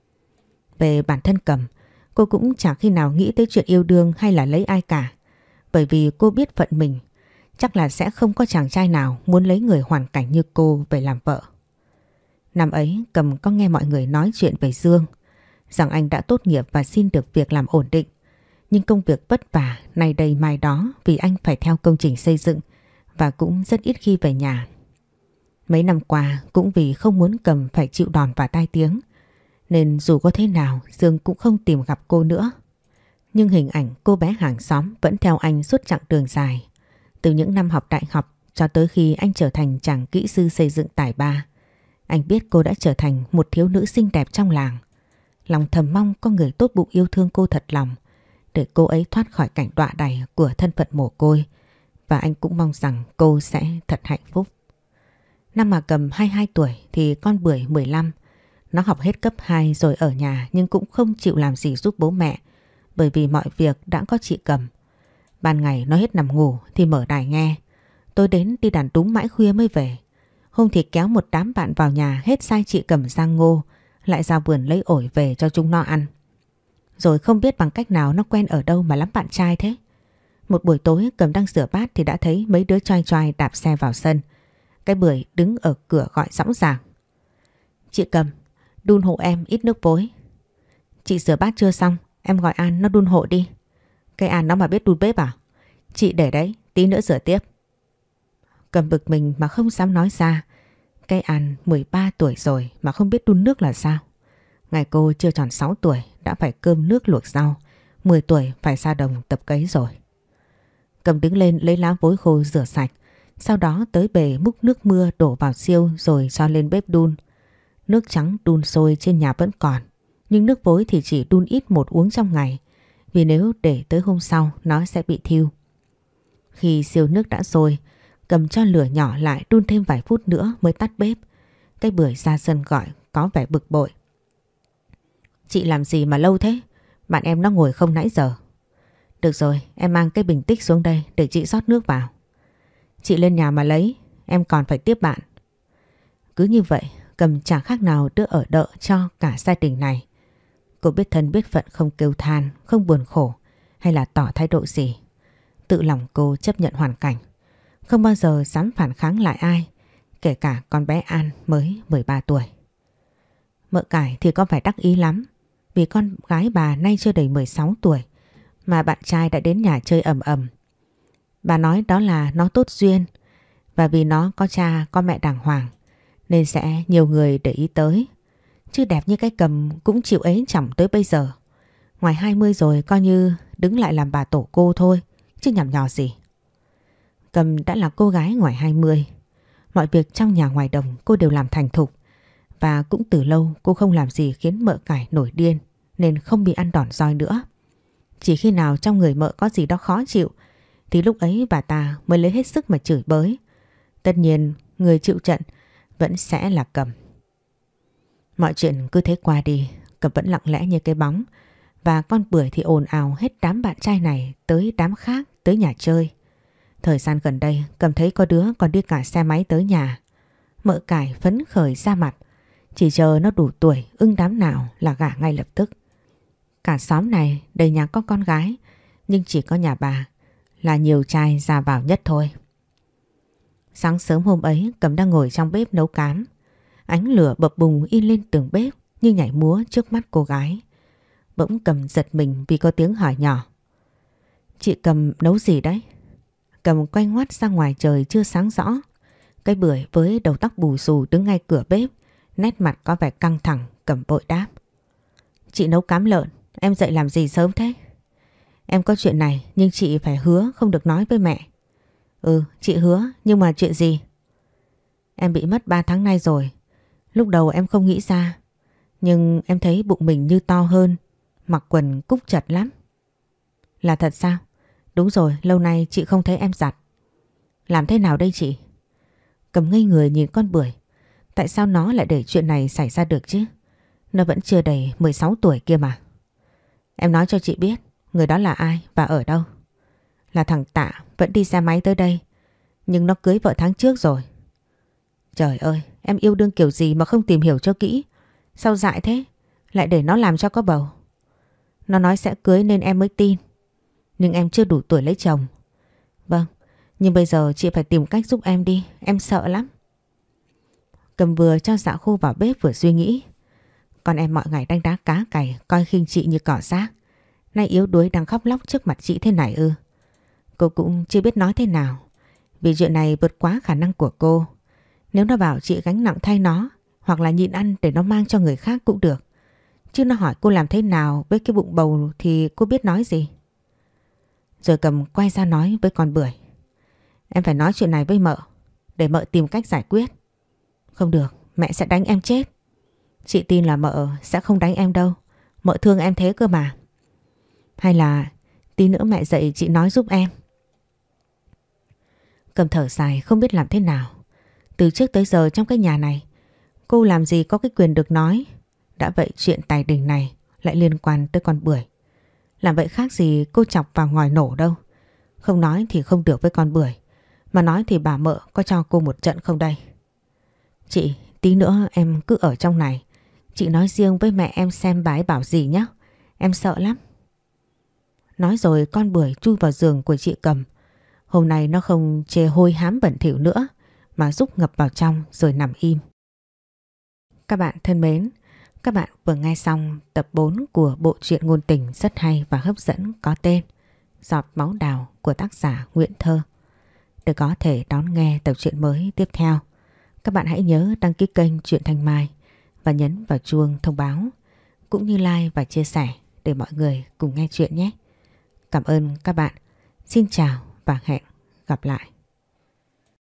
Về bản thân Cầm, cô cũng chẳng khi nào nghĩ tới chuyện yêu đương hay là lấy ai cả. Bởi vì cô biết phận mình, chắc là sẽ không có chàng trai nào muốn lấy người hoàn cảnh như cô về làm vợ. Năm ấy Cầm có nghe mọi người nói chuyện về Dương, rằng anh đã tốt nghiệp và xin được việc làm ổn định. Nhưng công việc vất vả nay đây mai đó vì anh phải theo công trình xây dựng và cũng rất ít khi về nhà. Mấy năm qua cũng vì không muốn Cầm phải chịu đòn và tai tiếng, nên dù có thế nào Dương cũng không tìm gặp cô nữa. Nhưng hình ảnh cô bé hàng xóm vẫn theo anh suốt chặng đường dài. Từ những năm học đại học cho tới khi anh trở thành chàng kỹ sư xây dựng tài ba. Anh biết cô đã trở thành một thiếu nữ xinh đẹp trong làng. Lòng thầm mong có người tốt bụng yêu thương cô thật lòng, để cô ấy thoát khỏi cảnh đọa đày của thân phận mồ côi. Và anh cũng mong rằng cô sẽ thật hạnh phúc. Năm mà Cầm hai mươi hai tuổi thì con Bưởi mười lăm. Nó học hết cấp hai rồi ở nhà nhưng cũng không chịu làm gì giúp bố mẹ, bởi vì mọi việc đã có chị Cầm. Ban ngày nó hết nằm ngủ thì mở đài nghe. Tối đến đi đàn đúng mãi khuya mới về. Hôm thì kéo một đám bạn vào nhà hết sai chị Cầm rang ngô, lại ra vườn lấy ổi về cho chúng nó ăn. Rồi không biết bằng cách nào nó quen ở đâu mà lắm bạn trai thế. Một buổi tối Cầm đang rửa bát thì đã thấy mấy đứa choai choai đạp xe vào sân. Cái Bưởi đứng ở cửa gọi dõng dàng: "Chị Cầm, đun hộ em ít nước vối." "Chị rửa bát chưa xong, em gọi An nó đun hộ đi." "Cái An nó mà biết đun bếp à?" "Chị để đấy, tí nữa rửa tiếp." Cầm bực mình mà không dám nói ra. Cái An mười ba tuổi rồi mà không biết đun nước là sao. Ngày cô chưa tròn sáu tuổi đã phải cơm nước luộc rau, mười tuổi phải ra đồng tập cấy rồi. Cầm đứng lên lấy lá vối khô rửa sạch, sau đó tới bể múc nước mưa đổ vào xiêu rồi cho lên bếp đun. Nước trắng đun sôi trên nhà vẫn còn, nhưng nước vối thì chỉ đun ít một uống trong ngày, vì nếu để tới hôm sau nó sẽ bị thiêu. Khi xiêu nước đã sôi, Cầm cho lửa nhỏ lại đun thêm vài phút nữa mới tắt bếp. Cái Bưởi ra sân gọi có vẻ bực bội: "Chị làm gì mà lâu thế? Bạn em nó ngồi không nãy giờ." "Được rồi, em mang cái bình tích xuống đây để chị rót nước vào." "Chị lên nhà mà lấy, em còn phải tiếp bạn." Cứ như vậy Cầm chẳng khác nào đứa ở đợ cho cả gia đình này. Cô biết thân biết phận, không kêu than, không buồn khổ hay là tỏ thái độ gì. Tự lòng cô chấp nhận hoàn cảnh, không bao giờ dám phản kháng lại ai, kể cả con bé An mới mười ba tuổi. Mợ Cải thì có phải đắc ý lắm, vì con gái bà nay chưa đầy mười sáu tuổi mà bạn trai đã đến nhà chơi ầm ầm. Bà nói đó là nó tốt duyên, và vì nó có cha có mẹ đàng hoàng nên sẽ nhiều người để ý tới. Chứ đẹp như cái Cầm cũng chịu ế chỏng tới bây giờ. Ngoài hai mươi rồi coi như đứng lại làm bà tổ cô thôi, chứ nhằm nhò gì. Cầm đã là cô gái ngoài hai mươi. Mọi việc trong nhà ngoài đồng cô đều làm thành thục. Và cũng từ lâu cô không làm gì khiến mợ Cải nổi điên, nên không bị ăn đòn roi nữa. Chỉ khi nào trong người mợ có gì đó khó chịu thì lúc ấy bà ta mới lấy hết sức mà chửi bới. Tất nhiên người chịu trận vẫn sẽ là Cầm. Mọi chuyện cứ thế qua đi, Cầm vẫn lặng lẽ như cái bóng. Và con Bưởi thì ồn ào hết đám bạn trai này tới đám khác, tới nhà chơi. Thời gian gần đây Cầm thấy có đứa còn đi cả xe máy tới nhà. Mợ Cải phấn khởi ra mặt, chỉ chờ nó đủ tuổi ưng đám nào là gả ngay lập tức. Cả xóm này đầy nhà có con gái, nhưng chỉ có nhà bà là nhiều trai ra vào nhất thôi. Sáng sớm hôm ấy Cầm đang ngồi trong bếp nấu cám. Ánh lửa bập bùng in lên tường bếp như nhảy múa trước mắt cô gái. Bỗng Cầm giật mình vì có tiếng hỏi nhỏ: "Chị Cầm nấu gì đấy?" Cầm quay ngoắt ra ngoài trời chưa sáng rõ. Cái Bưởi với đầu tóc bù xù đứng ngay cửa bếp, nét mặt có vẻ căng thẳng. Cầm vội đáp: "Chị nấu cám lợn, em dậy làm gì sớm thế?" "Em có chuyện này nhưng chị phải hứa không được nói với mẹ." "Ừ, chị hứa, nhưng mà chuyện gì?" "Em bị mất ba tháng nay rồi. Lúc đầu em không nghĩ ra, nhưng em thấy bụng mình như to hơn mặc quần cúc chật lắm. Là thật sao? Đúng rồi, lâu nay chị không thấy em giặt. Làm thế nào đây chị? Cầm ngây người nhìn con Bưởi. Tại sao nó lại để chuyện này xảy ra được chứ? Nó vẫn chưa đầy mười sáu tuổi kia mà. Em nói cho chị biết người đó là ai và ở đâu. Là thằng Tạ, vẫn đi xe máy tới đây. Nhưng nó cưới vợ tháng trước rồi. Trời ơi, em yêu đương kiểu gì mà không tìm hiểu cho kỹ. Sao dại thế? Lại để nó làm cho có bầu. Nó nói sẽ cưới nên em mới tin. Nhưng em chưa đủ tuổi lấy chồng. Vâng, nhưng bây giờ chị phải tìm cách giúp em đi. Em sợ lắm. Cầm vừa cho Dạ Khô vào bếp vừa suy nghĩ. Con em mọi ngày đánh đá cá cày, coi khinh chị như cỏ rác. Nay yếu đuối đang khóc lóc trước mặt chị thế này ư? Cô cũng chưa biết nói thế nào. Vì chuyện này vượt quá khả năng của cô. Nếu nó bảo chị gánh nặng thay nó, hoặc là nhịn ăn để nó mang cho người khác cũng được. Chứ nó hỏi cô làm thế nào với cái bụng bầu thì cô biết nói gì. Rồi Cầm quay ra nói với con Bưởi. Em phải nói chuyện này với mợ, để mợ tìm cách giải quyết. Không được, mẹ sẽ đánh em chết. Chị tin là mợ sẽ không đánh em đâu. Mợ thương em thế cơ mà. Hay là tí nữa mẹ dậy chị nói giúp em. Cầm thở dài không biết làm thế nào. Từ trước tới giờ trong cái nhà này, cô làm gì có cái quyền được nói. Đã vậy chuyện tài đình này lại liên quan tới con Bưởi. Làm vậy khác gì cô chọc vào ngòi nổ đâu. Không nói thì không được với con Bưởi. Mà nói thì bà mợ có cho cô một trận không đây? Chị, tí nữa em cứ ở trong này. Chị nói riêng với mẹ em xem bà ấy bảo gì nhé. Em sợ lắm. Nói rồi con Bưởi chui vào giường của chị Cầm. Hôm nay nó không chê hôi hám bẩn thỉu nữa, mà rúc ngập vào trong rồi nằm im. Các bạn thân mến, các bạn vừa nghe xong tập bốn của bộ truyện ngôn tình rất hay và hấp dẫn có tên Giọt máu đào của tác giả Nguyễn Thơ. Để có thể đón nghe tập truyện mới tiếp theo, các bạn hãy nhớ đăng ký kênh Truyện Thanh Mai và nhấn vào chuông thông báo, cũng như like và chia sẻ để mọi người cùng nghe chuyện nhé. Cảm ơn các bạn. Xin chào và hẹn gặp lại.